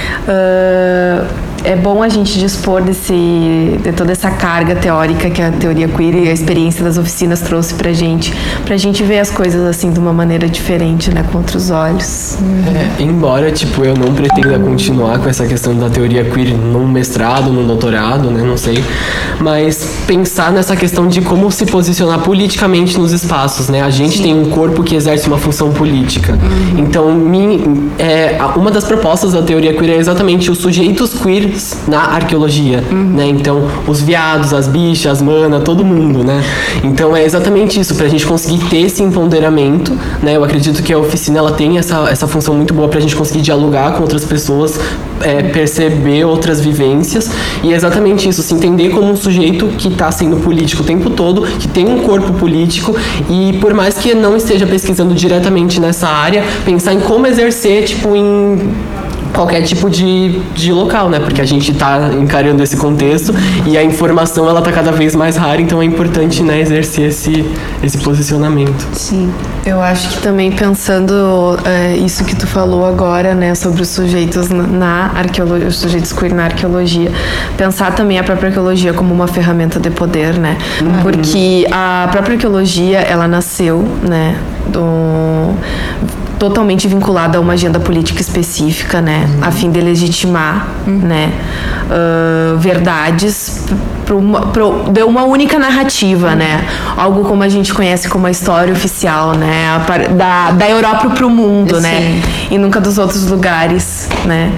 Uh, é bom a gente dispor desse, de toda essa carga teórica que a teoria queer e a experiência das oficinas trouxe pra gente, pra gente ver as coisas assim de uma maneira diferente, né, com outros olhos. É, embora, tipo, eu não pretenda continuar com essa questão da teoria queer num mestrado, num doutorado, né, não sei, mas pensar nessa questão de como se posicionar politicamente nos espaços, né, a gente Sim. tem um corpo que exerce uma função política, uhum. então mi, é, uma das propostas da teoria queer é exatamente os sujeitos queer na arqueologia, uhum. né? Então, os viados, as bichas, as manas, todo mundo, né? Então, é exatamente isso, pra gente conseguir ter esse empoderamento, né? Eu acredito que a oficina, ela tem essa, essa função muito boa pra gente conseguir dialogar com outras pessoas, é, perceber outras vivências, e é exatamente isso, se entender como um sujeito que tá sendo político o tempo todo, que tem um corpo político, e por mais que não esteja pesquisando diretamente nessa área, pensar em como exercer, tipo, em qualquer tipo de, de local, né? Porque a gente está encarando esse contexto e a informação, ela tá cada vez mais rara, então é importante, né, exercer esse, esse posicionamento. Sim. Eu acho que também pensando é, isso que tu falou agora, né, sobre os sujeitos na arqueologia, os sujeitos queer na arqueologia, pensar também a própria arqueologia como uma ferramenta de poder, né? Uhum. Porque a própria arqueologia, ela nasceu, né, do... totalmente vinculada a uma agenda política específica, né, uhum. a fim de legitimar, uhum. né, uh, verdades para uma, de uma única narrativa, uhum. né, algo como a gente conhece como a história oficial, né, a, da, da Europa para o mundo, Sim. né, e nunca dos outros lugares, né.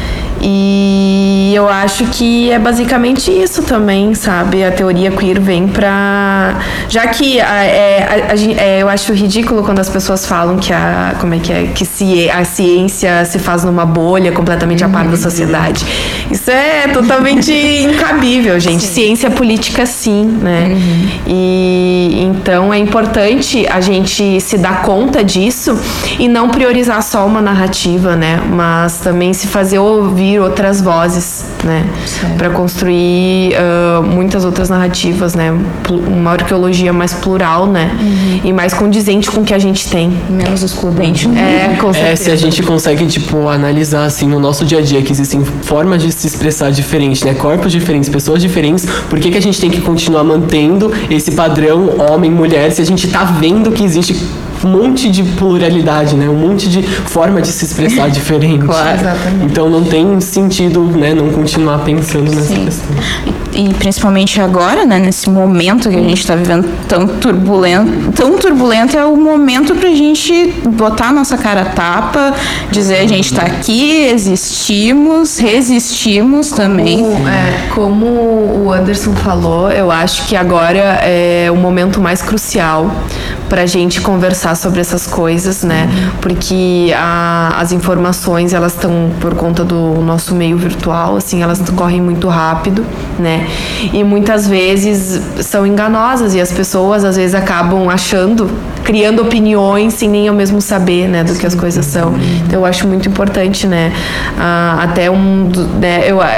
E eu acho que é basicamente isso também, sabe? A teoria queer vem pra... Já que a, é, a, a, é, eu acho ridículo quando as pessoas falam que a, como é que é, que ci, a ciência se faz numa bolha completamente a par da sociedade. Isso é totalmente incabível, gente. Sim. Ciência política, sim, né? Uhum. E então é importante a gente se dar conta disso e não priorizar só uma narrativa, né? Mas também se fazer ouvir outras vozes, né, para construir uh, muitas outras narrativas, né, uma arqueologia mais plural, né, uhum. e mais condizente com o que a gente tem, menos excludente. É, com certeza. É, se a gente consegue, tipo, analisar assim no nosso dia a dia que existem formas de se expressar diferentes, né, corpos diferentes, pessoas diferentes, por que que a gente tem que continuar mantendo esse padrão homem, mulher, se a gente tá vendo que existe um monte de pluralidade, né? Um monte de forma de se expressar diferente. Claro, exatamente. Então não tem sentido, né, não continuar pensando nessa Sim. questão. E, e principalmente agora, né, nesse momento que a gente está vivendo tão turbulento, tão turbulento, é o momento pra gente botar a nossa cara a tapa, dizer a gente tá aqui, existimos, resistimos também. Como, é, como o Anderson falou, eu acho que agora é o momento mais crucial pra gente conversar sobre essas coisas, né? Uhum. Porque a, as informações, elas estão, por conta do nosso meio virtual, assim, elas correm muito rápido, né? E muitas vezes são enganosas e as pessoas, às vezes, acabam achando, criando opiniões sem nem eu mesmo saber, né, do que as coisas são. Então, eu acho muito importante, né? Ah, até um... Né, eu...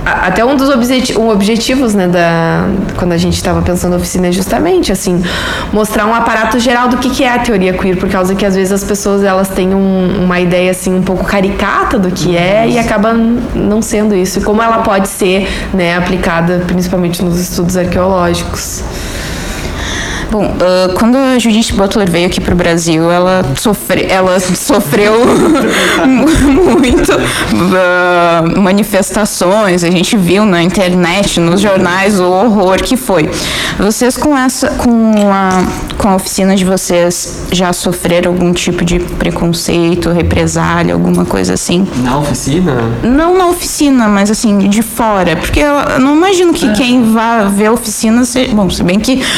até um dos objeti- um objetivos, né, da, quando a gente estava pensando na oficina é justamente, assim, mostrar um aparato geral do que, que é a teoria queer, por causa que às vezes as pessoas, elas têm um, uma ideia, assim, um pouco caricata do que é e acaba não sendo isso. E como ela pode ser, né, aplicada principalmente nos estudos arqueológicos. Bom, uh, quando a Judith Butler veio aqui para o Brasil, ela, sofre, ela sofreu muito uh, manifestações, a gente viu na internet, nos jornais, o horror que foi. Vocês com essa, com a, com a oficina de vocês, já sofreram algum tipo de preconceito, represália, alguma coisa assim? Na oficina? Não na oficina, mas assim, de fora, porque eu não imagino que quem vá ver a oficina, se, bom, se bem que...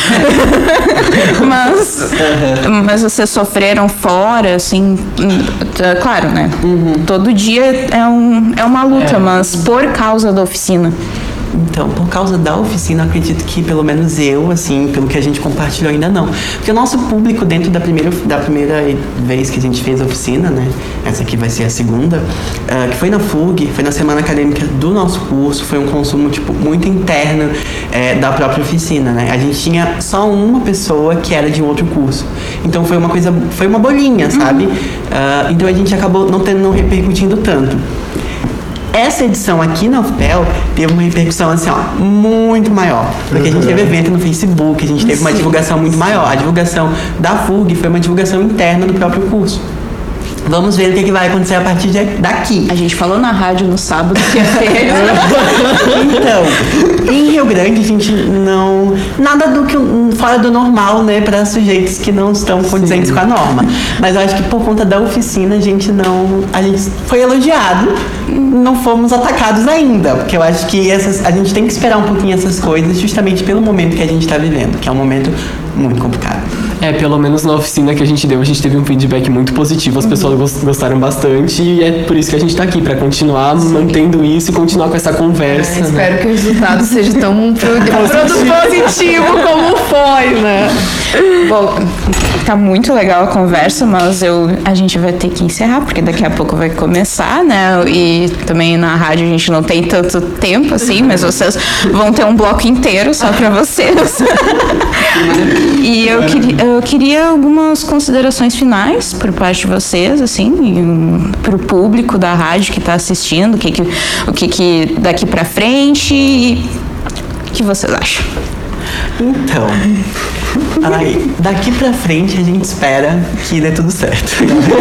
mas, mas vocês sofreram fora, assim, claro, né? Uhum. Todo dia é, um, é uma luta, é. Mas por causa da oficina. Então, por causa da oficina, eu acredito que pelo menos eu, assim, pelo que a gente compartilhou, ainda não. Porque o nosso público, dentro da primeira, da primeira vez que a gente fez a oficina, né, essa aqui vai ser a segunda, uh, que foi na F U G, foi na semana acadêmica do nosso curso, foi um consumo, tipo, muito interno é, da própria oficina, né. A gente tinha só uma pessoa que era de um outro curso. Então, foi uma coisa, foi uma bolinha, sabe? Uh, então, a gente acabou não, tendo, não repercutindo tanto. Essa edição aqui na U F P E L teve uma repercussão assim, ó, muito maior. Porque a gente teve evento no Facebook, a gente teve uma divulgação muito maior. A divulgação da F U G foi uma divulgação interna do próprio curso. Vamos ver o que, que vai acontecer a partir de daqui. A gente falou na rádio no sábado que ia ter. Então, em Rio Grande a gente não... Nada do que fora do normal, né, para sujeitos que não estão condizentes Sim. com a norma. Mas eu acho que por conta da oficina a gente não... A gente foi elogiado, não fomos atacados ainda. Porque eu acho que essas, a gente tem que esperar um pouquinho essas coisas justamente pelo momento que a gente está vivendo, que é um momento muito complicado. É, pelo menos na oficina que a gente deu, a gente teve um feedback muito positivo, as pessoas uhum. gostaram bastante e é por isso que a gente tá aqui, pra continuar Sim. mantendo isso e continuar com essa conversa. É, espero né? que o resultado seja tão positivo como foi, né? Bom, tá muito legal a conversa, mas eu, a gente vai ter que encerrar, porque daqui a pouco vai começar, né? E também na rádio a gente não tem tanto tempo assim, mas vocês vão ter um bloco inteiro só pra vocês. E eu queria... Eu queria algumas considerações finais por parte de vocês, assim, para o público da rádio que está assistindo, o que que, o que que daqui para frente, e o que vocês acham? Então, aí, daqui pra frente a gente espera que dê tudo certo.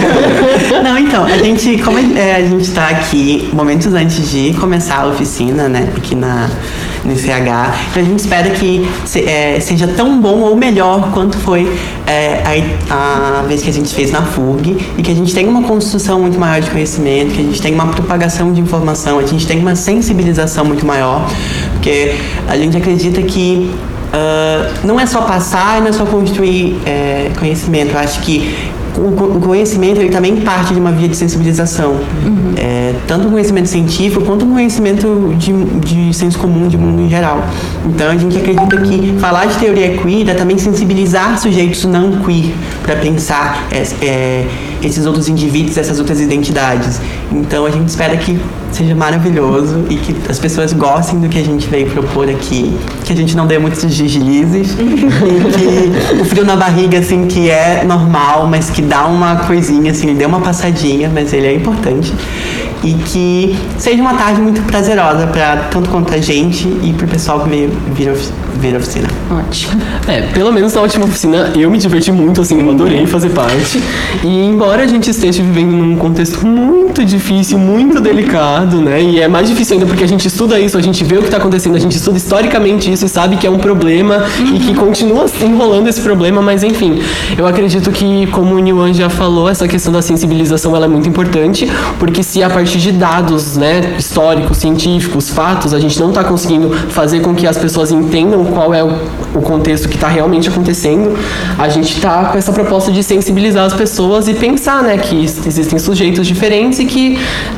Não, então, a gente, como é, a gente tá aqui momentos antes de começar a oficina, né, aqui na, no I C H, então a gente espera que se, é, seja tão bom ou melhor quanto foi é, a, a vez que a gente fez na F U G, e que a gente tenha uma construção muito maior de conhecimento, que a gente tenha uma propagação de informação, a gente tenha uma sensibilização muito maior, porque a gente acredita que Uh, não é só passar e não é só construir é, conhecimento. Eu acho que o, o conhecimento ele também parte de uma via de sensibilização. Uhum. É, tanto o conhecimento científico quanto o conhecimento de, de senso comum de mundo em geral. Então a gente acredita que falar de teoria queer é também sensibilizar sujeitos não queer para pensar é, é, esses outros indivíduos, essas outras identidades. Então a gente espera que seja maravilhoso e que as pessoas gostem do que a gente veio propor aqui, que a gente não dê muitos deslizes e que o frio na barriga, assim, que é normal, mas que dá uma coisinha, assim, ele deu uma passadinha, mas ele é importante. E que seja uma tarde muito prazerosa para tanto quanto a gente e pro pessoal que veio vir, vir a oficina. Ótimo. É, pelo menos na última oficina eu me diverti muito, assim, eu adorei fazer parte. E embora a gente esteja vivendo num contexto muito difícil, muito delicado, né? E é mais difícil ainda porque a gente estuda isso, a gente vê o que está acontecendo, a gente estuda historicamente isso e sabe que é um problema uhum. e que continua enrolando esse problema, mas enfim, eu acredito que, como o Niwan já falou, essa questão da sensibilização ela é muito importante, porque se a partir de dados, né, históricos, científicos, fatos, a gente não está conseguindo fazer com que as pessoas entendam qual é o, o contexto que está realmente acontecendo, a gente está com essa proposta de sensibilizar as pessoas e pensar, né, que existem sujeitos diferentes e que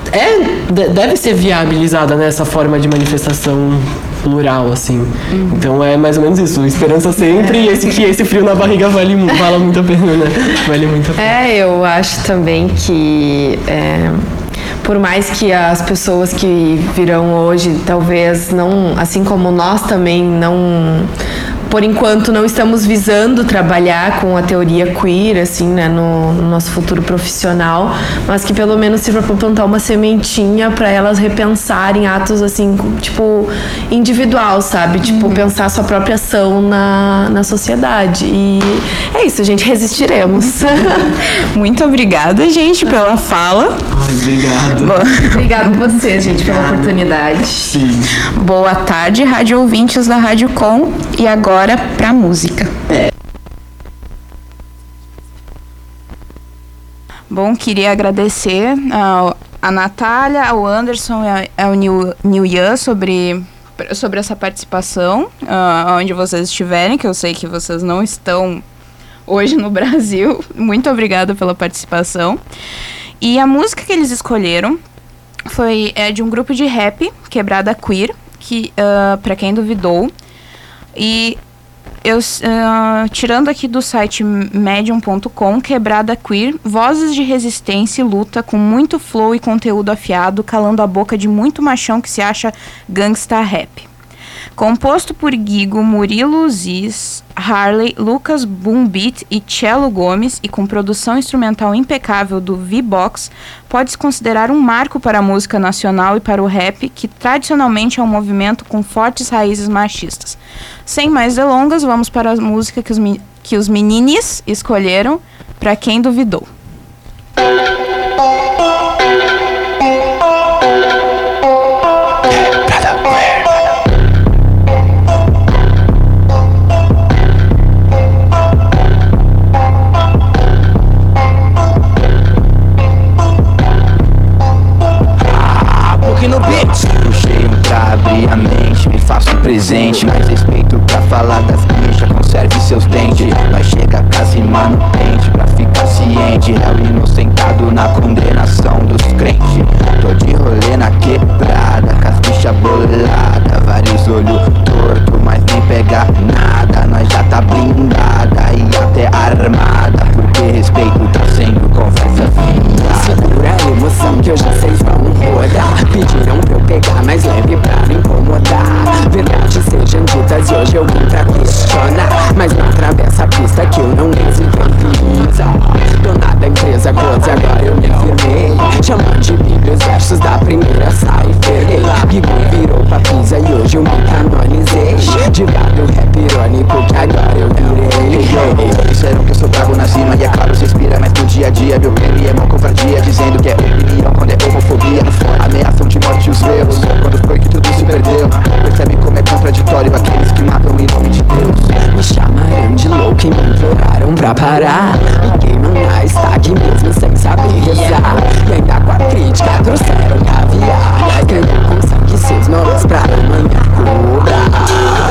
é, deve ser viabilizada nessa forma de manifestação plural, assim. Uhum. Então é mais ou menos isso, esperança sempre é. E esse, que esse frio na barriga vale, vale muito a pena, né? Vale muito a pena. É, eu acho também que... É... por mais que as pessoas que virão hoje, talvez não, assim como nós também não, por enquanto não estamos visando trabalhar com a teoria queer, assim, né, no, no nosso futuro profissional, mas que pelo menos sirva para plantar uma sementinha para elas repensarem atos, assim, tipo, individual, sabe? Tipo, uhum. pensar a sua própria ação na, na sociedade. E é isso, gente, resistiremos. Muito obrigada, gente, pela fala. Ai, obrigado. Obrigada a você, gente, pela oportunidade. Sim. Boa tarde, rádio ouvintes da Rádio Com. E agora pra música. É. Bom, queria agradecer ao, a Natália, ao Anderson e ao New, New Year sobre, sobre essa participação, uh, onde vocês estiverem, que eu sei que vocês não estão hoje no Brasil. Muito obrigada pela participação. E a música que eles escolheram foi é de um grupo de rap, Quebrada Queer, que, uh, pra quem duvidou. E eu, uh, tirando aqui do site medium ponto com, Quebrada Queer, vozes de resistência e luta com muito flow e conteúdo afiado, calando a boca de muito machão que se acha gangsta rap. Composto por Guigo, Murilo Ziz, Harley, Lucas Boombeat e Cello Gomes, e com produção instrumental impecável do V-Box, pode-se considerar um marco para a música nacional e para o rap, que tradicionalmente é um movimento com fortes raízes machistas. Sem mais delongas, vamos para a música que os, que os meninis escolheram, Pra Quem Duvidou. Puxei um pra abrir a mente, me faço presente, mais respeito pra falar das bichas, conserve seus dentes. Mas chega casa e mano pente, pra ficar ciente, réu inocentado na condenação dos crentes. Tô de rolê na quebrada, com as bichas boladas, vários olhos tortos, mas nem pega nada. Nós já tá blindada e até armada, porque respeito tá sendo conversa fiada. Segura a emoção que hoje vocês vão rodar. Pediram pra eu pegar mais leve pra me incomodar. Verdades sejam ditas e hoje eu vim pra questionar, mas não atravessa a pista que eu não desenvolviza. Dona da empresa Close, agora eu me firmei, chamando de bíblia os versos da primeira cipher. Guigo virou papisa e hoje eu me canonizei. Divado rap irônico que agora eu virei. Disseram que eu sou bravo na cima e é claro, se inspira, mas no dia a dia meu crime é mó covardia, dizendo que é opinião quando é homofobia. Ameaçam de morte os erros, quando foi que tudo se perdeu. Percebe como é contraditório aqueles que matam em nome de Deus. Me chamaram de louco e me imploraram pra parar. E queimam está aqui mesmo sem saber rezar. E ainda com a crítica trouxeram caviar. Cantam com sangue seus nomes pra amanhã cobrar.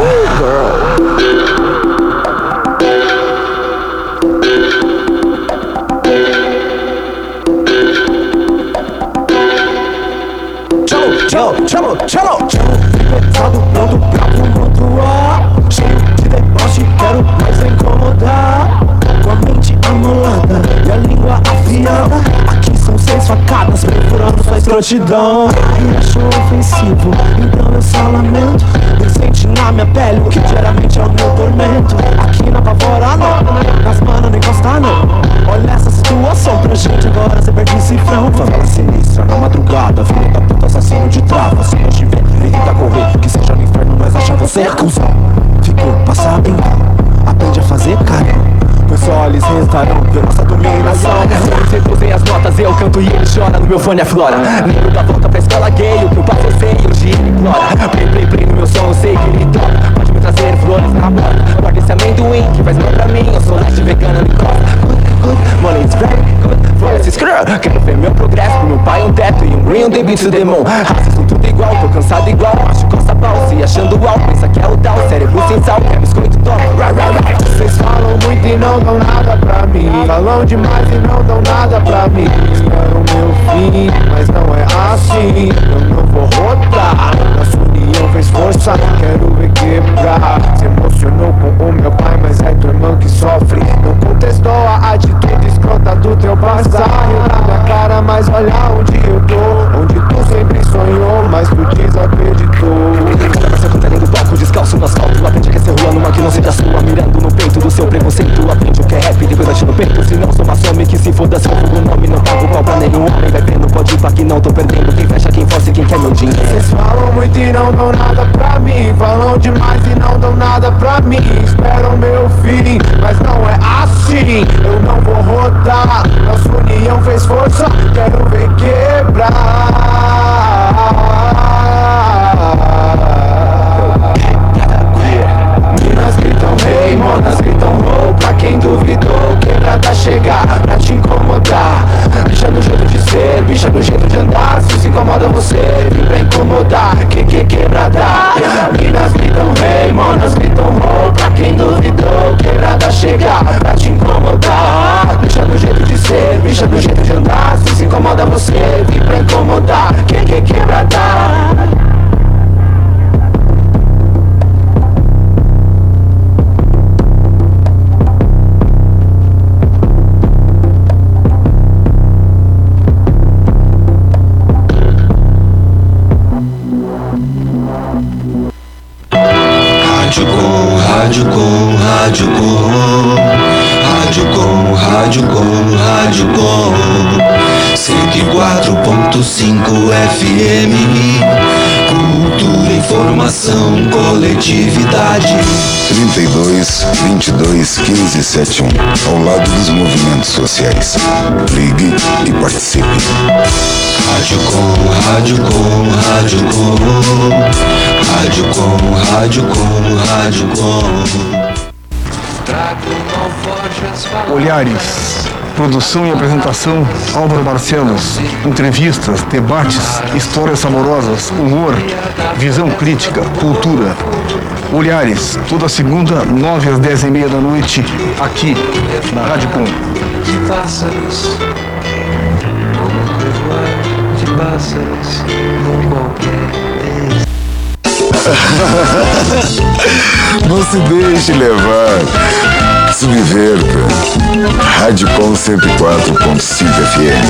Chamo, chamo, chamo, pesado, pronto pra tumultuar. Cheio de deboche, quero mais incomodar. Com a mente amolada e a língua afiada. Aqui são seis facadas perfurando sua escrotidão. Ele achou ofensivo, então eu só lamento. Eu senti na minha pele o que diariamente é o meu tormento. Aqui não apavora não, nas manas não encosta não. Olha essa situação pra gente agora, cê perde cifrão. Favela sinistra na madrugada, filho da puta, assassino de trava. Se nós tiver, evita correr, que seja no inferno, mas acha você é cuzão. Ficou passado então, aprende a fazer carinho. Pois só eles restarão ver nossa dominação. Eu reduzem as notas, eu canto e ele chora, no meu fone aflora. Lembro da volta pra escola gay, o que eu passo eu sei, hoje ele implora. Play, play, play no meu som, eu sei que ele toca. Pode me trazer flores na porta, guarda esse amendoim que faz mal pra mim. Eu sou light vegana, me costa. Money is very good, foda-se screw. Quero ver meu progresso, meu pai é um teto e um green on the beat to the moon. Racismo tudo igual, tô cansado igual, acho costa pau, se achando igual. Pensa que é o tal, cérebro sem sal, quer biscoito top. Vocês falam muito e não dão nada pra mim. Falam demais e não dão nada pra mim. Espero o meu fim, mas não é assim. Eu não vou rodar, nossa união fez força, quero ver quebrar. Se emocionou com o meu pai, mas é tua irmã que sofre. Não contestou a atitude escrota do teu passado. Na minha cara, mas olha onde eu tô. quer meu dinheiro. Vocês falam muito e não dão nada pra mim, falam demais e não dão nada pra mim. Esperam meu fim, mas não é assim. Eu não vou rodar, nossa união fez força, quero ver quebrar. Minas gritam rei, monas gritam rou. Pra quem duvidou, quebrada chegar pra te incomodar. Bicha do jeito de ser, bicha do jeito de andar. Se se incomoda você, vem pra incomodar. Que que quebrada. Minas gritam rei, monas gritam rou. Pra quem duvidou, quebrada chegar pra te incomodar. Bicha do jeito de ser, bicha do jeito de andar. Se se incomoda você, vem pra incomodar. Que que quebrada. Rádio Com, Rádio Com, Rádio Com, Rádio Com, Rádio Com, Rádio Com, cento e quatro ponto cinco F M, cultura, informação, coletividade. trinta e dois, vinte e dois, quinze, setenta e um, ao lado dos movimentos sociais. Ligue e participe. Rádio Com, Rádio Com, Rádio Com, Rádio Com, Rádio Com, Rádio Com. Olhares, produção e apresentação Álvaro Barcelos, entrevistas, debates, histórias amorosas, humor, visão crítica, cultura. Olhares, toda segunda, nove às dez e meia da noite, aqui na Rádio Com. De pássaros, de pássaros, com qualquer. Não se deixe levar. Subverta. Rádio Com cento e quatro ponto cinco F M.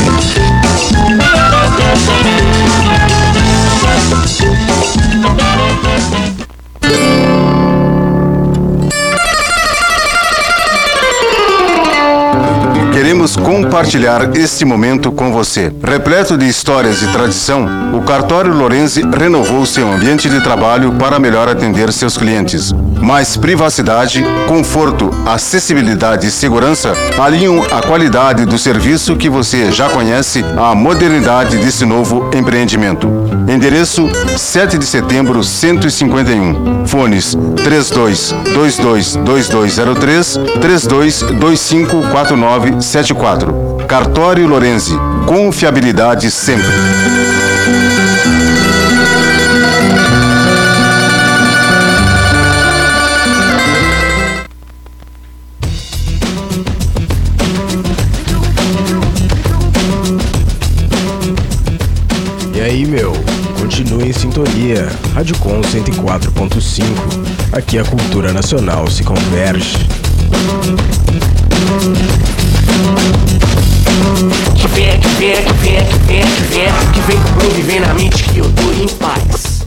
Queremos compartilhar este momento com você. Repleto de histórias e tradição, o Cartório Lorenzi renovou seu ambiente de trabalho para melhor atender seus clientes. Mais privacidade, conforto, acessibilidade e segurança alinham a qualidade do serviço que você já conhece à modernidade desse novo empreendimento. Endereço sete de setembro, cento e cinquenta e um. Fones três dois dois dois dois dois zero três, três dois dois cinco quatro nove sete quatro. Cartório Lorenzi, confiabilidade sempre. E aí, meu? Continue em sintonia. Rádio Com cento e quatro ponto cinco. Aqui a cultura nacional se converge. Que vem, que vem, que vem, que vem, que vem, que vem com groove, vem na mente que eu tô em paz.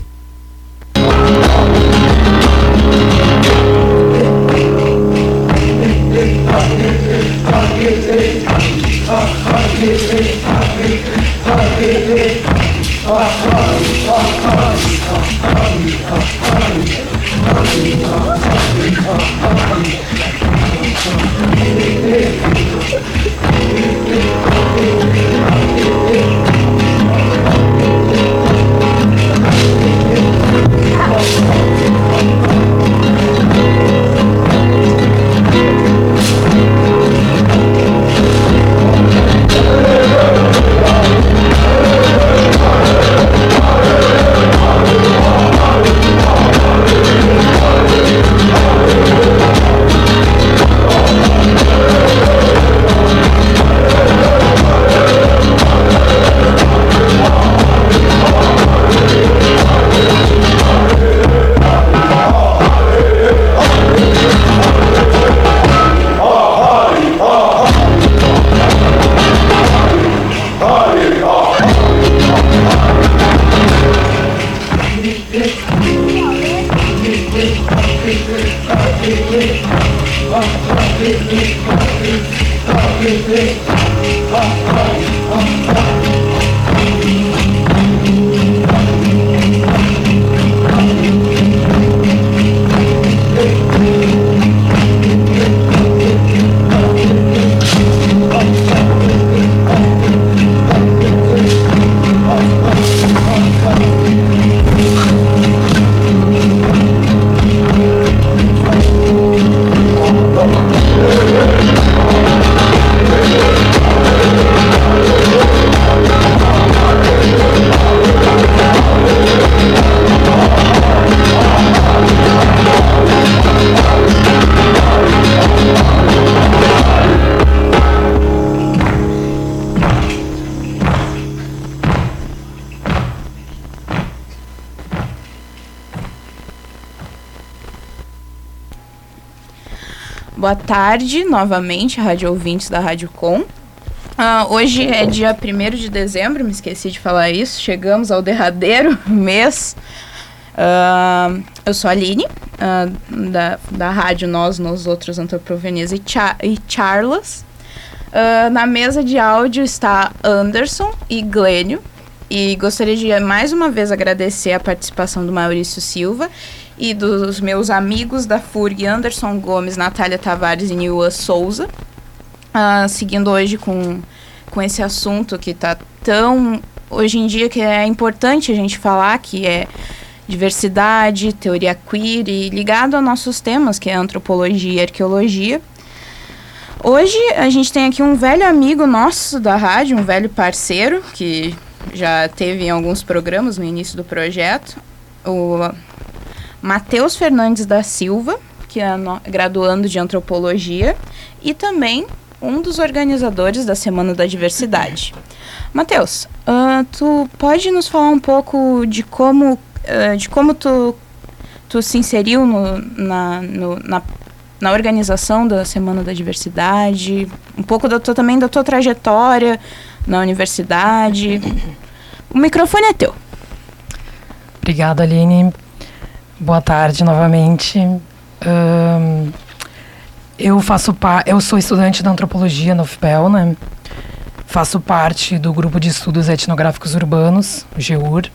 Boa tarde, novamente, rádio ouvintes da Rádio Com. Uh, hoje é dia primeiro de dezembro, me esqueci de falar isso, chegamos ao derradeiro mês. Uh, eu sou a Aline, uh, da, da rádio Nós, Nos Outros, Antropofonias e, Cha e Charlas. Uh, na mesa de áudio está Anderson e Glênio. E gostaria de mais uma vez agradecer a participação do Maurício Silva e dos meus amigos da F U R G, Anderson Gomes, Natália Tavares e Nilua Souza. Uh, seguindo hoje com, com esse assunto que está tão... Hoje em dia que é importante a gente falar, que é diversidade, teoria queer e ligado a nossos temas, que é antropologia e arqueologia. Hoje a gente tem aqui um velho amigo nosso da rádio, um velho parceiro, que já teve em alguns programas no início do projeto, o Matheus Fernandes da Silva, que é no, graduando de antropologia, e também um dos organizadores da Semana da Diversidade. Matheus, uh, tu pode nos falar um pouco de como, uh, de como tu, tu se inseriu no, na, no, na, na organização da Semana da Diversidade, um pouco da tua, também da tua trajetória na universidade. O microfone é teu. Obrigada, Aline. Boa tarde novamente. Um, eu faço pa eu sou estudante da antropologia na U F P E L, né? Faço parte do grupo de estudos etnográficos urbanos, o G U R.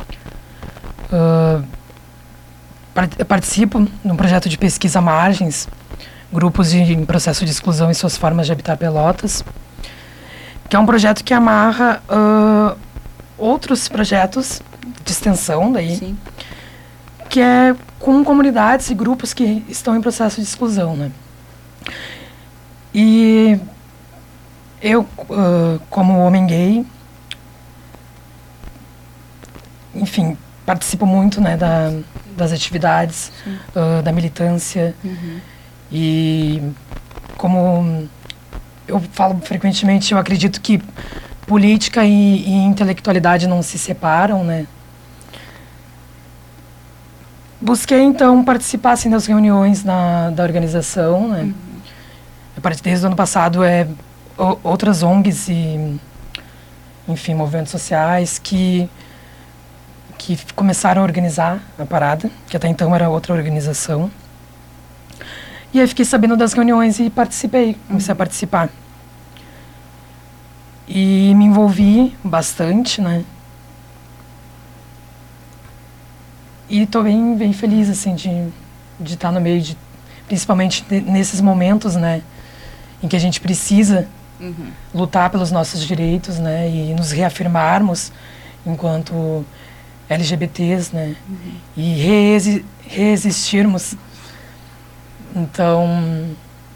Uh, participo de um projeto de pesquisa Margens, grupos de, em processo de exclusão e suas formas de habitar Pelotas, que é um projeto que amarra uh, outros projetos de extensão daí, Sim. que é com comunidades e grupos que estão em processo de exclusão, né? E eu, uh, como homem gay, enfim, participo muito, né, da, das atividades, uh, da militância, uhum. E como eu falo frequentemente, eu acredito que política e, e intelectualidade não se separam, né? Busquei, então, participar, assim, das reuniões na, da organização, né? Uhum. Desde o ano passado, é, o, outras O N Gs e, enfim, movimentos sociais que, que começaram a organizar a parada, que até então era outra organização. E aí fiquei sabendo das reuniões e participei, comecei a participar. E me envolvi bastante, né? E tô bem, bem feliz, assim, de, de estar no meio de... Principalmente nesses momentos, né? Em que a gente precisa uhum. lutar pelos nossos direitos, né? E nos reafirmarmos enquanto L G B Ts, né? Uhum. E reexi- reexistirmos. Então,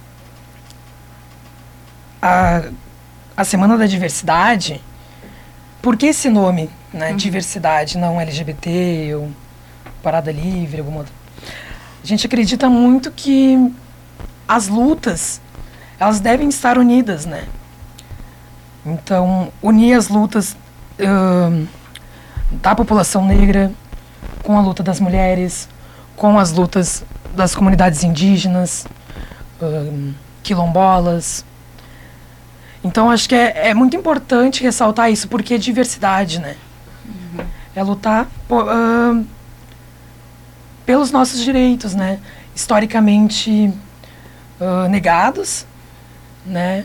a, a Semana da Diversidade, por que esse nome, né? Uhum. Diversidade, não L G B T ou Parada Livre, alguma outra? A gente acredita muito que as lutas, elas devem estar unidas, né? Então, unir as lutas uh, da população negra com a luta das mulheres, com as lutas das comunidades indígenas, uh, quilombolas. Então, acho que é, é muito importante ressaltar isso, porque é diversidade, né? Uhum. É lutar por, uh, pelos nossos direitos, né? Historicamente uh, negados, né?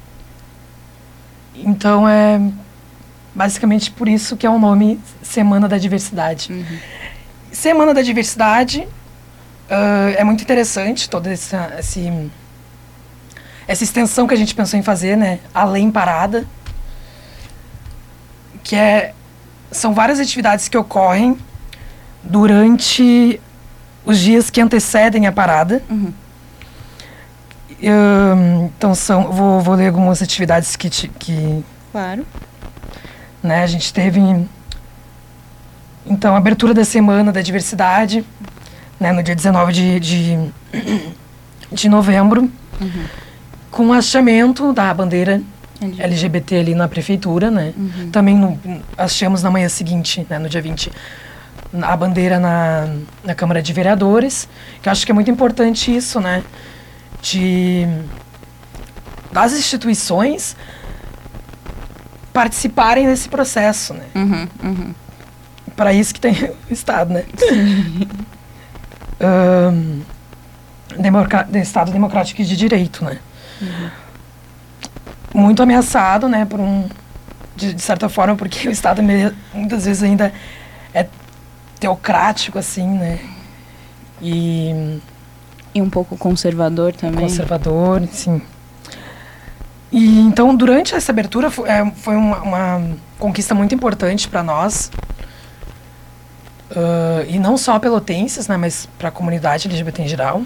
Então, é basicamente por isso que é o nome Semana da Diversidade. Uhum. Semana da Diversidade... Uh, é muito interessante toda essa, esse, essa extensão que a gente pensou em fazer, né? Além Parada, que é, são várias atividades que ocorrem durante os dias que antecedem a parada. Uhum. Uh, então, são, vou, vou ler algumas atividades que... que claro. Né, a gente teve, então, a abertura da Semana da Diversidade, né, no dia dezenove de, de, de novembro, uhum. com o hasteamento da bandeira L G B T ali na prefeitura, né? Uhum. Também no, hasteamos na manhã seguinte, né, no dia vinte, a bandeira na, na Câmara de Vereadores, que eu acho que é muito importante isso, né? de das instituições participarem desse processo, né? Uhum, uhum. Para isso que tem o Estado, né? um, democra- Estado democrático e de direito, né? Uhum. Muito ameaçado, né? Por um, de, de certa forma, porque o Estado me- muitas vezes ainda é teocrático, assim, né? E... E um pouco conservador também. Conservador, sim. E então, durante essa abertura, foi, é, foi uma, uma conquista muito importante para nós. Uh, e não só pelotenses, né, mas para a comunidade L G B T em geral.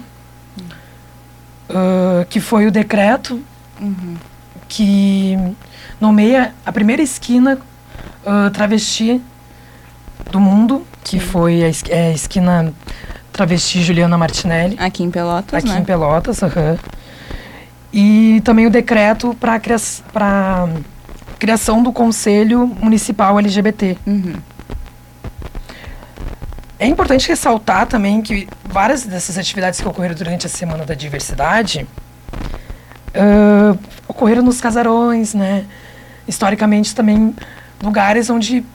Uh, que foi o decreto Uhum. que nomeia a primeira esquina uh, travesti do mundo, que foi a, es- é, a esquina travesti Juliana Martinelli. Aqui em Pelotas, Aqui né? em Pelotas, aham. E também o decreto para cria para criação do Conselho Municipal L G B T. Uhum. É importante ressaltar também que várias dessas atividades que ocorreram durante a Semana da Diversidade uh, ocorreram nos casarões, né? Historicamente também lugares onde,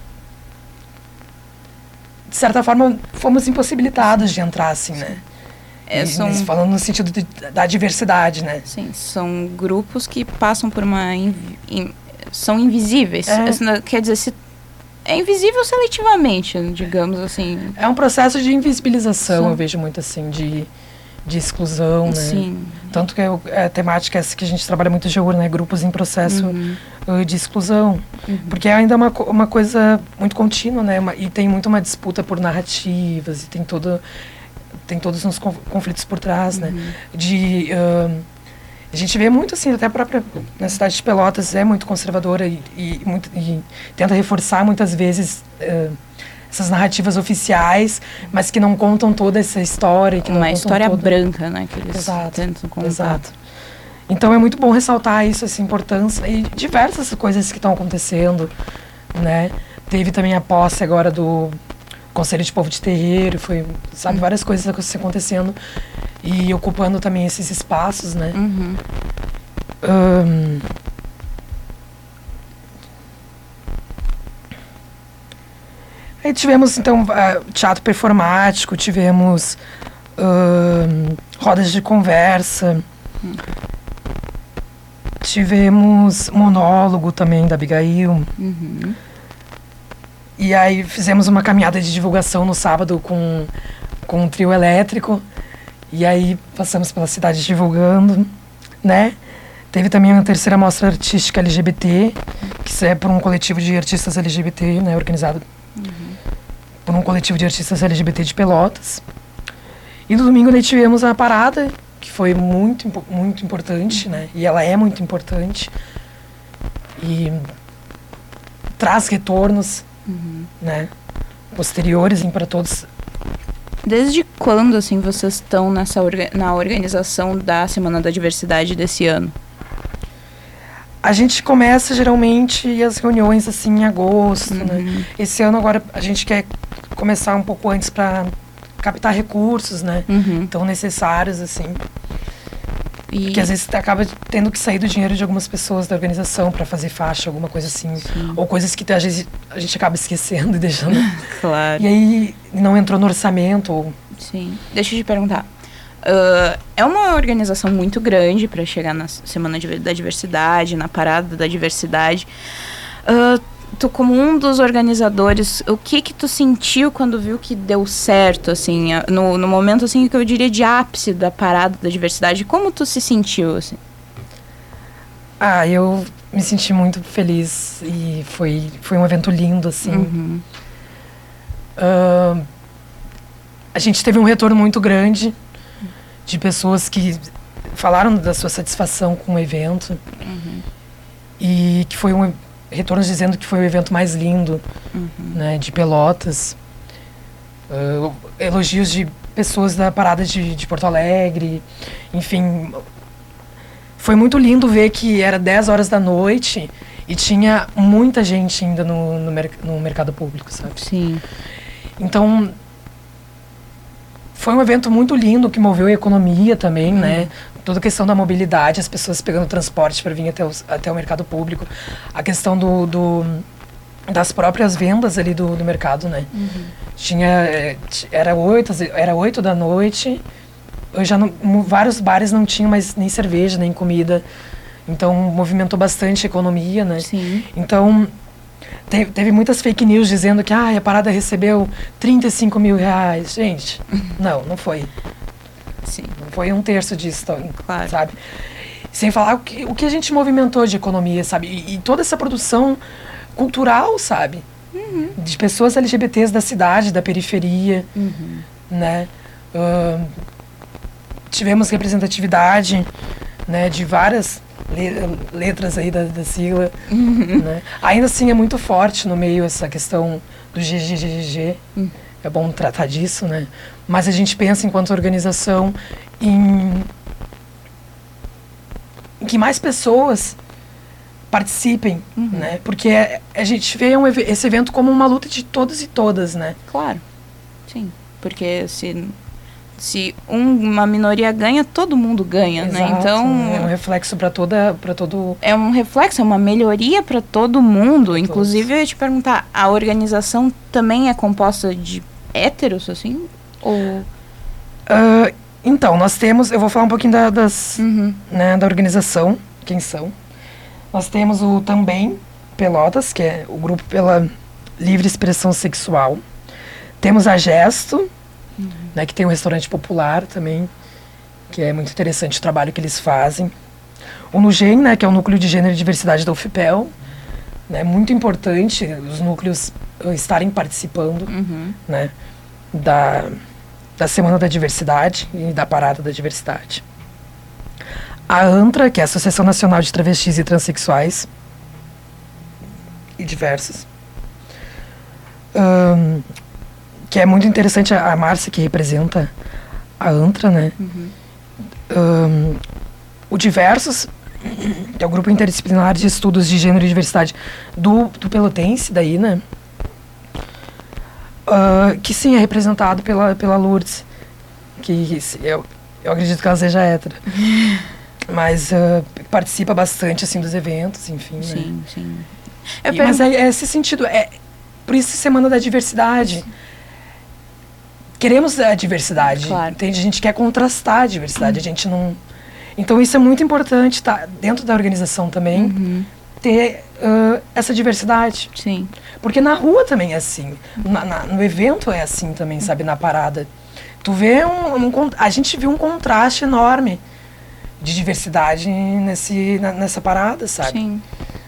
de certa forma, fomos impossibilitados de entrar, assim, né? É, E, são- nesse- falando no sentido de- da diversidade, né? Sim, são grupos que passam por uma... invi- in- são invisíveis. É. Isso não- quer dizer, se, é invisível seletivamente, digamos assim. É um processo de invisibilização, Sim. eu vejo muito assim, de, de exclusão, né? Sim. Tanto que eu, é a temática essa que a gente trabalha muito de ouro, né? Grupos em processo Uhum. uh, de exclusão. Uhum. Porque é ainda uma, co- uma coisa muito contínua, né? Uma- e tem muito uma disputa por narrativas, e tem todo... Tem todos os conf- conflitos por trás, né? De... ahn, a gente vê muito, assim, até a própria... Na cidade de Pelotas é muito conservadora e, e, muito, e tenta reforçar muitas vezes ah, essas narrativas oficiais, mas que não contam toda essa história. Que não Uma contam história toda... branca, né? Que eles Exato, tentam contar. exato. Então é muito bom ressaltar isso, essa importância e diversas coisas que estão acontecendo, né? Teve também a posse agora do Conselho de Povo de Terreiro, foi, sabe, Uhum. várias coisas acontecendo e ocupando também esses espaços, né? Uhum. Ahn, Aí tivemos, então, ah, teatro performático, tivemos ahn, rodas de conversa, tivemos monólogo também da Abigail. Uhum. E aí fizemos uma caminhada de divulgação no sábado com, com um trio elétrico. E aí passamos pela cidade divulgando, né? Teve também uma terceira mostra artística L G B T, que é por um coletivo de artistas L G B T, né? Organizado por um coletivo de artistas L G B T de Pelotas. E no domingo daí tivemos a parada, que foi muito, impo- muito importante, né? E ela é muito importante. E traz retornos, Uhum. né? Posteriores para todos. Desde quando, assim, vocês estão nessa orga- na organização da Semana da Diversidade desse ano? A gente começa geralmente as reuniões assim em agosto, né? Esse ano agora a gente quer começar um pouco antes para captar recursos, né? Uhum. Tão necessários assim. E... Porque às vezes acaba tendo que sair do dinheiro de algumas pessoas da organização para fazer faixa, alguma coisa assim. Ou coisas que às vezes a gente acaba esquecendo e deixando. Claro. E aí não entrou no orçamento. Ou... Sim. Deixa eu te perguntar. Ah, é uma organização muito grande para chegar na Semana de- da Diversidade, na Parada da Diversidade. Ah, tu, como um dos organizadores, o que que tu sentiu quando viu que deu certo, assim, a- no, no momento, assim, que eu diria de ápice da Parada da Diversidade? Como tu se sentiu, assim? Ah, eu me senti muito feliz e foi, foi um evento lindo, assim. Uhum. Ah, a gente teve um retorno muito grande de pessoas que falaram da sua satisfação com o evento Uhum. e que foi um retorno dizendo que foi o evento mais lindo, Uhum. né, de Pelotas. Ah, elogios de pessoas da parada de, de Porto Alegre, enfim. Foi muito lindo ver que era dez horas da noite e tinha muita gente ainda no, no, merc- no mercado público, sabe? Sim. Então, foi um evento muito lindo que moveu a economia também, uhum. né? Toda a questão da mobilidade, as pessoas pegando transporte para vir até, os, até o mercado público. A questão do, do, das próprias vendas ali do, do mercado, né? Uhum. Tinha, era oito, era oito da noite, eu já não, vários bares não tinham mais nem cerveja, nem comida. Então, movimentou bastante a economia, né? Sim. Então, teve, teve muitas fake news dizendo que ah, a parada recebeu trinta e cinco mil reais. Gente, não, não foi. Sim. Não foi um terço disso, claro. Sabe? Sem falar o que, o que a gente movimentou de economia, sabe? E, e toda essa produção cultural, sabe? Uhum. De pessoas L G B Ts da cidade, da periferia, uhum. né? Uh, tivemos representatividade, né, de várias letras aí da, da sigla, uhum. né? Ainda assim é muito forte no meio essa questão do G G G G, uhum. é bom tratar disso, né? Mas a gente pensa enquanto organização em, em que mais pessoas participem, uhum. né? Porque a, a gente vê um, esse evento como uma luta de todos e todas, né? Claro, sim, porque se se um, uma minoria ganha, todo mundo ganha, Exato, né? Então é um reflexo para toda, para todo. É um reflexo, é uma melhoria para todo mundo. Pra Inclusive, todos. Eu ia te perguntar, a organização também é composta de héteros, assim? Ou? Uh, então, nós temos, eu vou falar um pouquinho da, das, uhum. né, da organização, quem são. Nós temos o Também Pelotas, que é o grupo pela livre expressão sexual. Temos a Gesto. Uhum. Né, que tem um restaurante popular também, que é muito interessante o trabalho que eles fazem. O NUGEM, né, que é o Núcleo de Gênero e Diversidade da U F P E L, né, muito importante os núcleos uh, estarem participando uhum. né, da, da Semana da Diversidade e da Parada da Diversidade. A ANTRA, que é a Associação Nacional de Travestis e Transsexuais, e diversas. Um, que é muito interessante, a, a Márcia, que representa a ANTRA, né? Uhum. Um, o Diversos, que é o Grupo Interdisciplinar de Estudos de Gênero e Diversidade do, do Pelotense, daí, né? Uh, que sim, é representado pela, pela Lourdes, que eu, eu acredito que ela seja hétero. Mas uh, participa bastante, assim, dos eventos, enfim, sim, né? Sim, sim. Mas é, é esse sentido, é, por isso Semana da Diversidade. Sim. Queremos a diversidade, claro. Entende? A gente quer contrastar a diversidade, uhum. a gente não... Então isso é muito importante, tá? Dentro da organização também, uhum. ter uh, essa diversidade. Sim. Porque na rua também é assim, na, na, no evento é assim também, sabe? Na parada. Tu vê um, um... A gente viu um contraste enorme de diversidade nesse, na, nessa parada, sabe? Sim.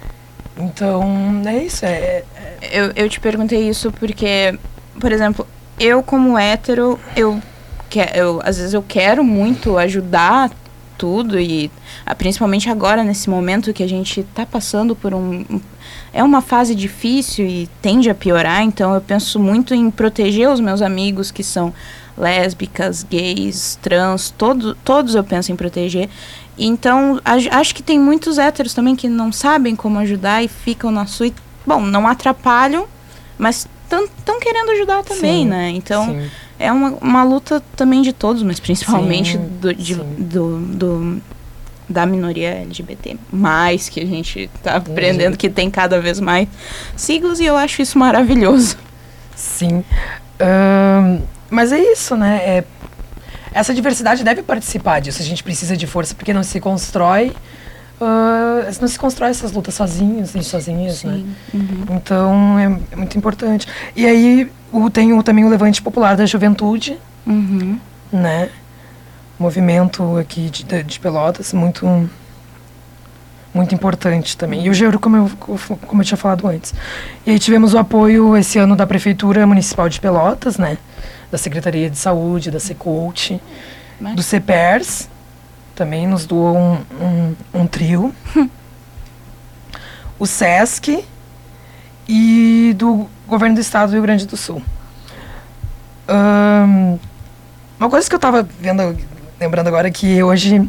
Então, é isso. É, é... Eu, eu te perguntei isso porque, por exemplo... Eu, como hétero, eu, que, eu, às vezes eu quero muito ajudar tudo e principalmente agora, nesse momento que a gente tá passando por um... É uma fase difícil e tende a piorar, então eu penso muito em proteger os meus amigos que são lésbicas, gays, trans, todo, todos eu penso em proteger. Então, a, acho que tem muitos héteros também que não sabem como ajudar e ficam na sua... Bom, não atrapalham, mas... estão querendo ajudar também, sim, né? Então, sim. é uma, uma luta também de todos, mas principalmente sim, do, de, do, do, da minoria L G B T. Mais que a gente tá aprendendo que tem cada vez mais siglas e eu acho isso maravilhoso. Sim. Um, mas é isso, né? É, essa diversidade deve participar disso. A gente precisa de força porque não se constrói... Uh, não se constrói essas lutas sozinhos e sozinhas, sim, né? Uhum. Então é, é muito importante. E aí o, tem o, também o Levante Popular da Juventude, uhum. né? Movimento aqui de, de, de Pelotas, muito, muito importante também. E o Geuro, como eu, como eu tinha falado antes. E aí tivemos o apoio esse ano da Prefeitura Municipal de Pelotas, né? Da Secretaria de Saúde, da Secult, Mas... do CEPERS. Também nos doou um, um, um trio. O SESC e do Governo do Estado do Rio Grande do Sul. Um, uma coisa que eu estava vendo, lembrando agora, é que hoje...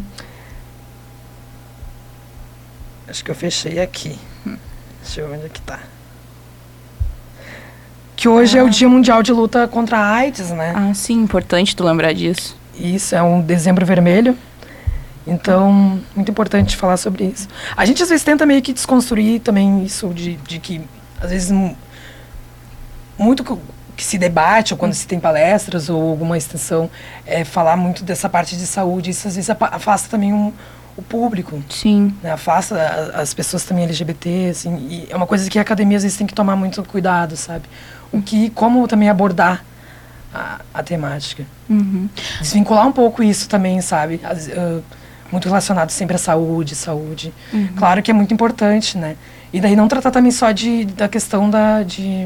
Acho que eu fechei aqui. Deixa eu ver onde é que tá. Que hoje ah. é o Dia Mundial de Luta contra a AIDS, né? Ah, sim, importante tu lembrar disso. Isso, é um dezembro vermelho. Então, muito importante falar sobre isso. A gente às vezes tenta meio que desconstruir também isso de, de que, às vezes, muito que se debate, ou quando se tem palestras ou alguma extensão, é falar muito dessa parte de saúde. Isso às vezes afasta também um, o público. Sim. Né? Afasta as pessoas também L G B T, assim. E é uma coisa que a academia às vezes tem que tomar muito cuidado, sabe? O que, como também abordar a, a temática. Uhum. Desvincular um pouco isso também, sabe? As, uh, muito relacionado sempre à saúde, saúde. Uhum. Claro que é muito importante, né? E daí não tratar também só de, da questão da, de,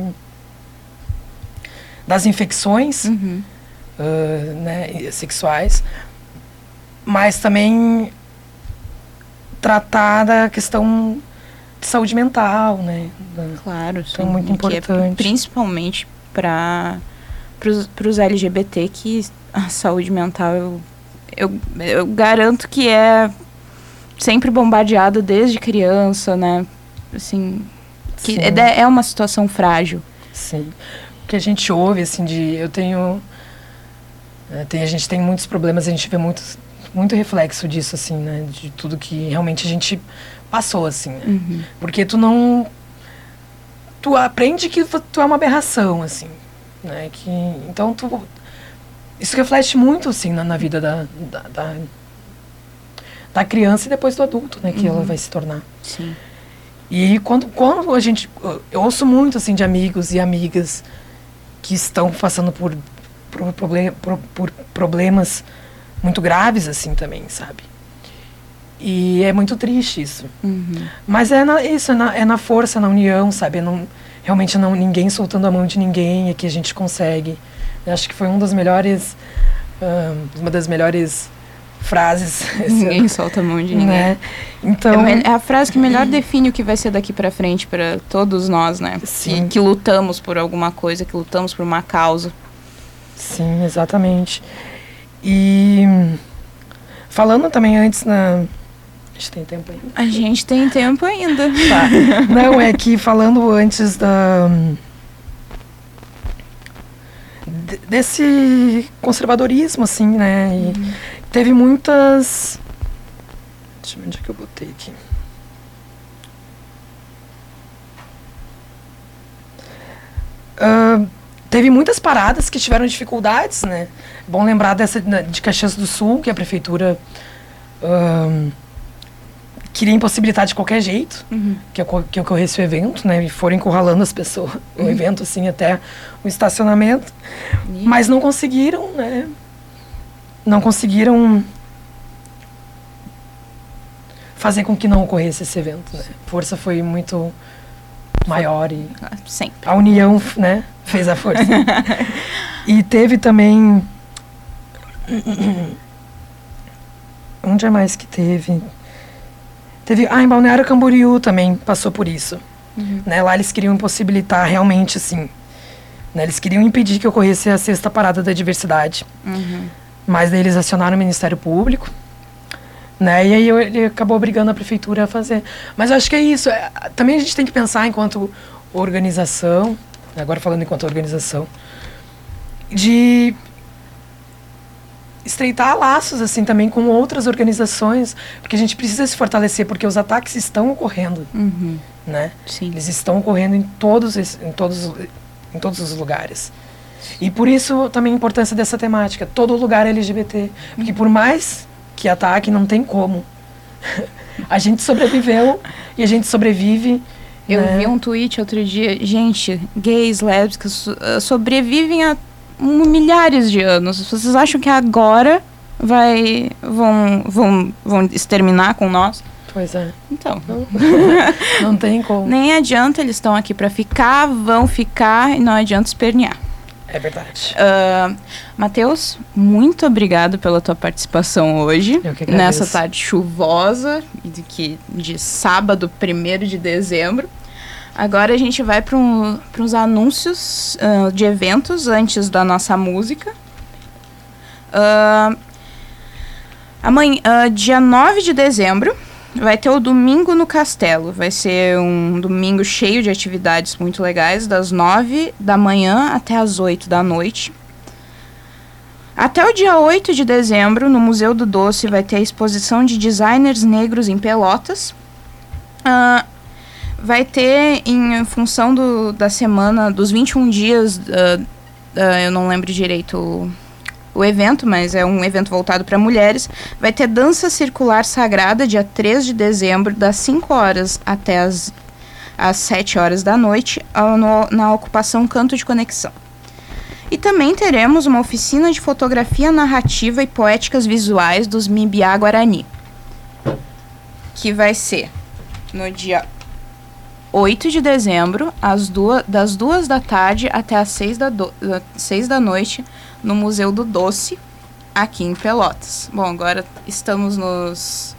das infecções uhum. uh, né, sexuais, mas também tratar da questão de saúde mental, né? Claro, sim. Então, muito importante. É principalmente para os L G B T, que a saúde mental, eu, eu, eu garanto que é sempre bombardeada desde criança, né? Assim, que é, é uma situação frágil. Sim. O que a gente ouve, assim, de... Eu tenho... É, tem, a gente tem muitos problemas, a gente vê muito, muito reflexo disso, assim, né? De tudo que realmente a gente passou, assim, né? Uhum. Porque tu não... Tu aprende que tu é uma aberração, assim, né? Que, então, tu... Isso reflete muito, assim, na, na vida da, da, da, da criança e depois do adulto, né? Que uhum. ela vai se tornar. Sim. E quando, quando a gente... Eu ouço muito, assim, de amigos e amigas que estão passando por, por, problem, por, por problemas muito graves, assim, também, sabe? E é muito triste isso. Uhum. Mas é na, isso, é na, é na força, na união, sabe? É não, realmente não ninguém soltando a mão de ninguém é que a gente consegue. Eu acho que foi um dos melhores... Um, uma das melhores... frases. Ninguém solta a mão de ninguém. Né? Então, é, é a frase que melhor define o que vai ser daqui pra frente para todos nós, né? Sim. Que, que lutamos por alguma coisa, que lutamos por uma causa. Sim, exatamente. E falando também antes na... A gente tem tempo ainda? A gente tem tempo ainda. Tá. Não, é que falando antes da... desse conservadorismo, assim, né? E uhum. teve muitas... Deixa eu ver onde é que eu botei aqui. Uh, teve muitas paradas que tiveram dificuldades, né? Bom lembrar dessa de Caxias do Sul, que a prefeitura uh, queria impossibilitar de qualquer jeito uhum. que, que ocorresse o evento, né? E foram encurralando as pessoas, uhum. o evento, assim, até o estacionamento. Uhum. Mas não conseguiram, né? Não conseguiram fazer com que não ocorresse esse evento, né? A força foi muito maior e... Sempre. A união, né? Fez a força. E teve também... Onde é mais que teve? Teve... Ah, em Balneário Camboriú também passou por isso. Uhum. Né? Lá eles queriam impossibilitar realmente, assim... Né? Eles queriam impedir que ocorresse a sexta parada da diversidade. Uhum. Mas daí eles acionaram o Ministério Público. Né? E aí ele acabou obrigando a prefeitura a fazer. Mas eu acho que é isso. É, também a gente tem que pensar enquanto organização... Agora falando enquanto organização... De... estreitar laços, assim, também com outras organizações, porque a gente precisa se fortalecer, porque os ataques estão ocorrendo, uhum. né? Sim. Eles estão ocorrendo em todos, em todos, em todos os lugares. E por isso também a importância dessa temática, todo lugar é L G B T, porque por mais que ataque, não tem como. A gente sobreviveu e a gente sobrevive. Eu né? vi um tweet outro dia, gente, gays, lésbicas uh, sobrevivem há milhares de anos. Vocês acham que agora vai vão vão vão exterminar com nós? Pois é. Então, não, não tem como. Nem adianta, eles estão aqui para ficar, vão ficar e não adianta espernear. É verdade. Uh, Matheus, muito obrigado pela tua participação hoje, Eu que agradeço. nessa tarde chuvosa de, que, de sábado, primeiro de dezembro. Agora a gente vai para um, uns anúncios uh, de eventos antes da nossa música. Uh, amanhã, uh, dia nove de dezembro, vai ter o Domingo no Castelo. Vai ser um domingo cheio de atividades muito legais, das nove da manhã até as oito da noite. Até o dia oito de dezembro, no Museu do Doce, vai ter a exposição de designers negros em Pelotas. Uh, vai ter, em função do, da semana, dos vinte e um dias, uh, uh, eu não lembro direito o, o evento, mas é um evento voltado para mulheres. Vai ter dança circular sagrada, dia três de dezembro, das cinco horas até as, as sete horas da noite, uh, no, na ocupação Canto de Conexão. E também teremos uma oficina de fotografia narrativa e poéticas visuais dos Mbiá Guarani, que vai ser no dia oito de dezembro, às duas, das duas da tarde até as seis da, do, seis da noite, no Museu do Doce, aqui em Pelotas. Bom, agora estamos nos,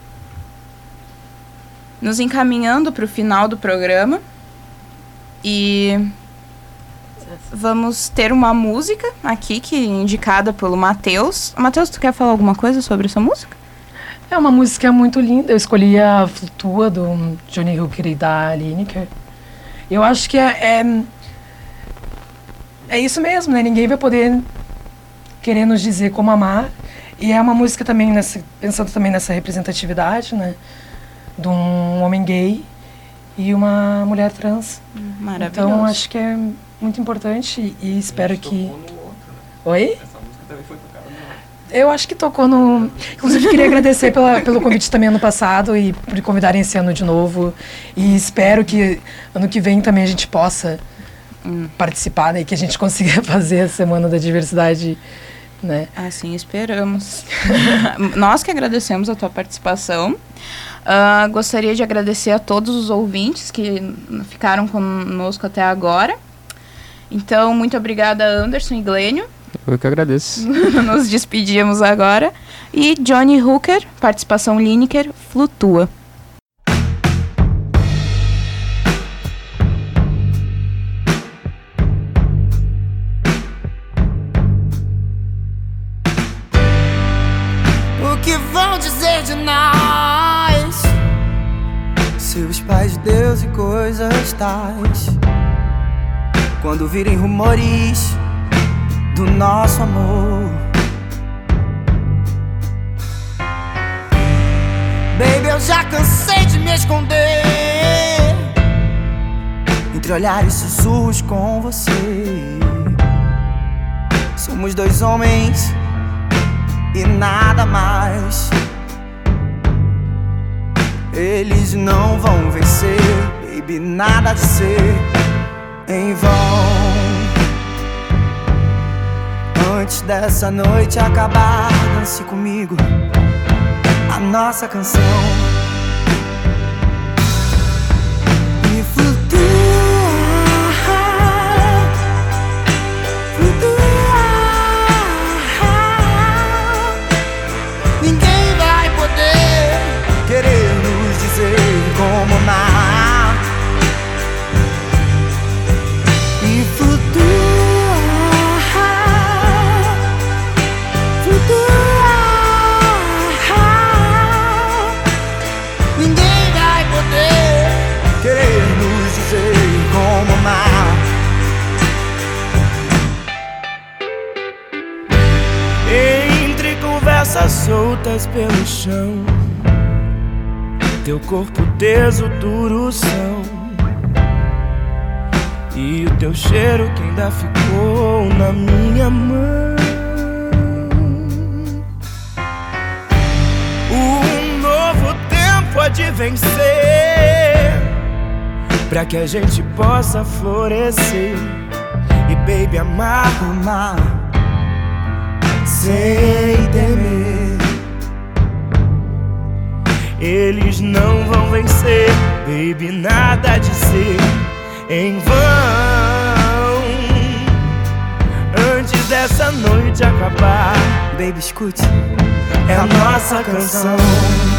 nos encaminhando para o final do programa e vamos ter uma música aqui que é indicada pelo Matheus. Matheus, tu quer falar alguma coisa sobre essa música? É uma música muito linda. Eu escolhi a Flutua, do Johnny Hooker e da Lineker. Eu acho que é, é... É isso mesmo, né? Ninguém vai poder querer nos dizer como amar. E é uma música também, nessa, pensando também nessa representatividade, né? De um homem gay e uma mulher trans. Maravilhoso. Então, acho que é muito importante e espero que... Outro, né? Oi? Essa música também foi tocada no... Eu acho que tocou no... Inclusive, queria agradecer pela, pelo convite também ano passado e por convidarem esse ano de novo. E espero que ano que vem também a gente possa hum. participar, né? E que a gente consiga fazer a Semana da Diversidade, né? Assim esperamos. Nós que agradecemos a tua participação. Uh, gostaria de agradecer a todos os ouvintes que ficaram conosco até agora. Então, muito obrigada, Anderson e Glênio. Eu que agradeço. Nos despedimos agora. E Johnny Hooker, participação Lineker, Flutua. O que vão dizer de nós? Seus pais, Deus e coisas tais, quando virem rumores do nosso amor. Baby, eu já cansei de me esconder entre olhares e sussurros com você. Somos dois homens e nada mais. Eles não vão vencer, baby, nada de ser em vão. Antes dessa noite acabar, dance comigo a nossa canção e flutua, flutua. Ninguém vai poder querer nos dizer como amar. E flutua, ninguém vai poder querer nos dizer como amar. Entre conversas soltas pelo chão, teu corpo teso, duro são, e o teu cheiro que ainda ficou na minha mão. Um novo tempo pode vencer, pra que a gente possa florescer e, baby, amar, amar sem temer. Eles não vão vencer, baby, nada de ser em vão. Antes dessa noite acabar, baby, escute, é a nossa canção.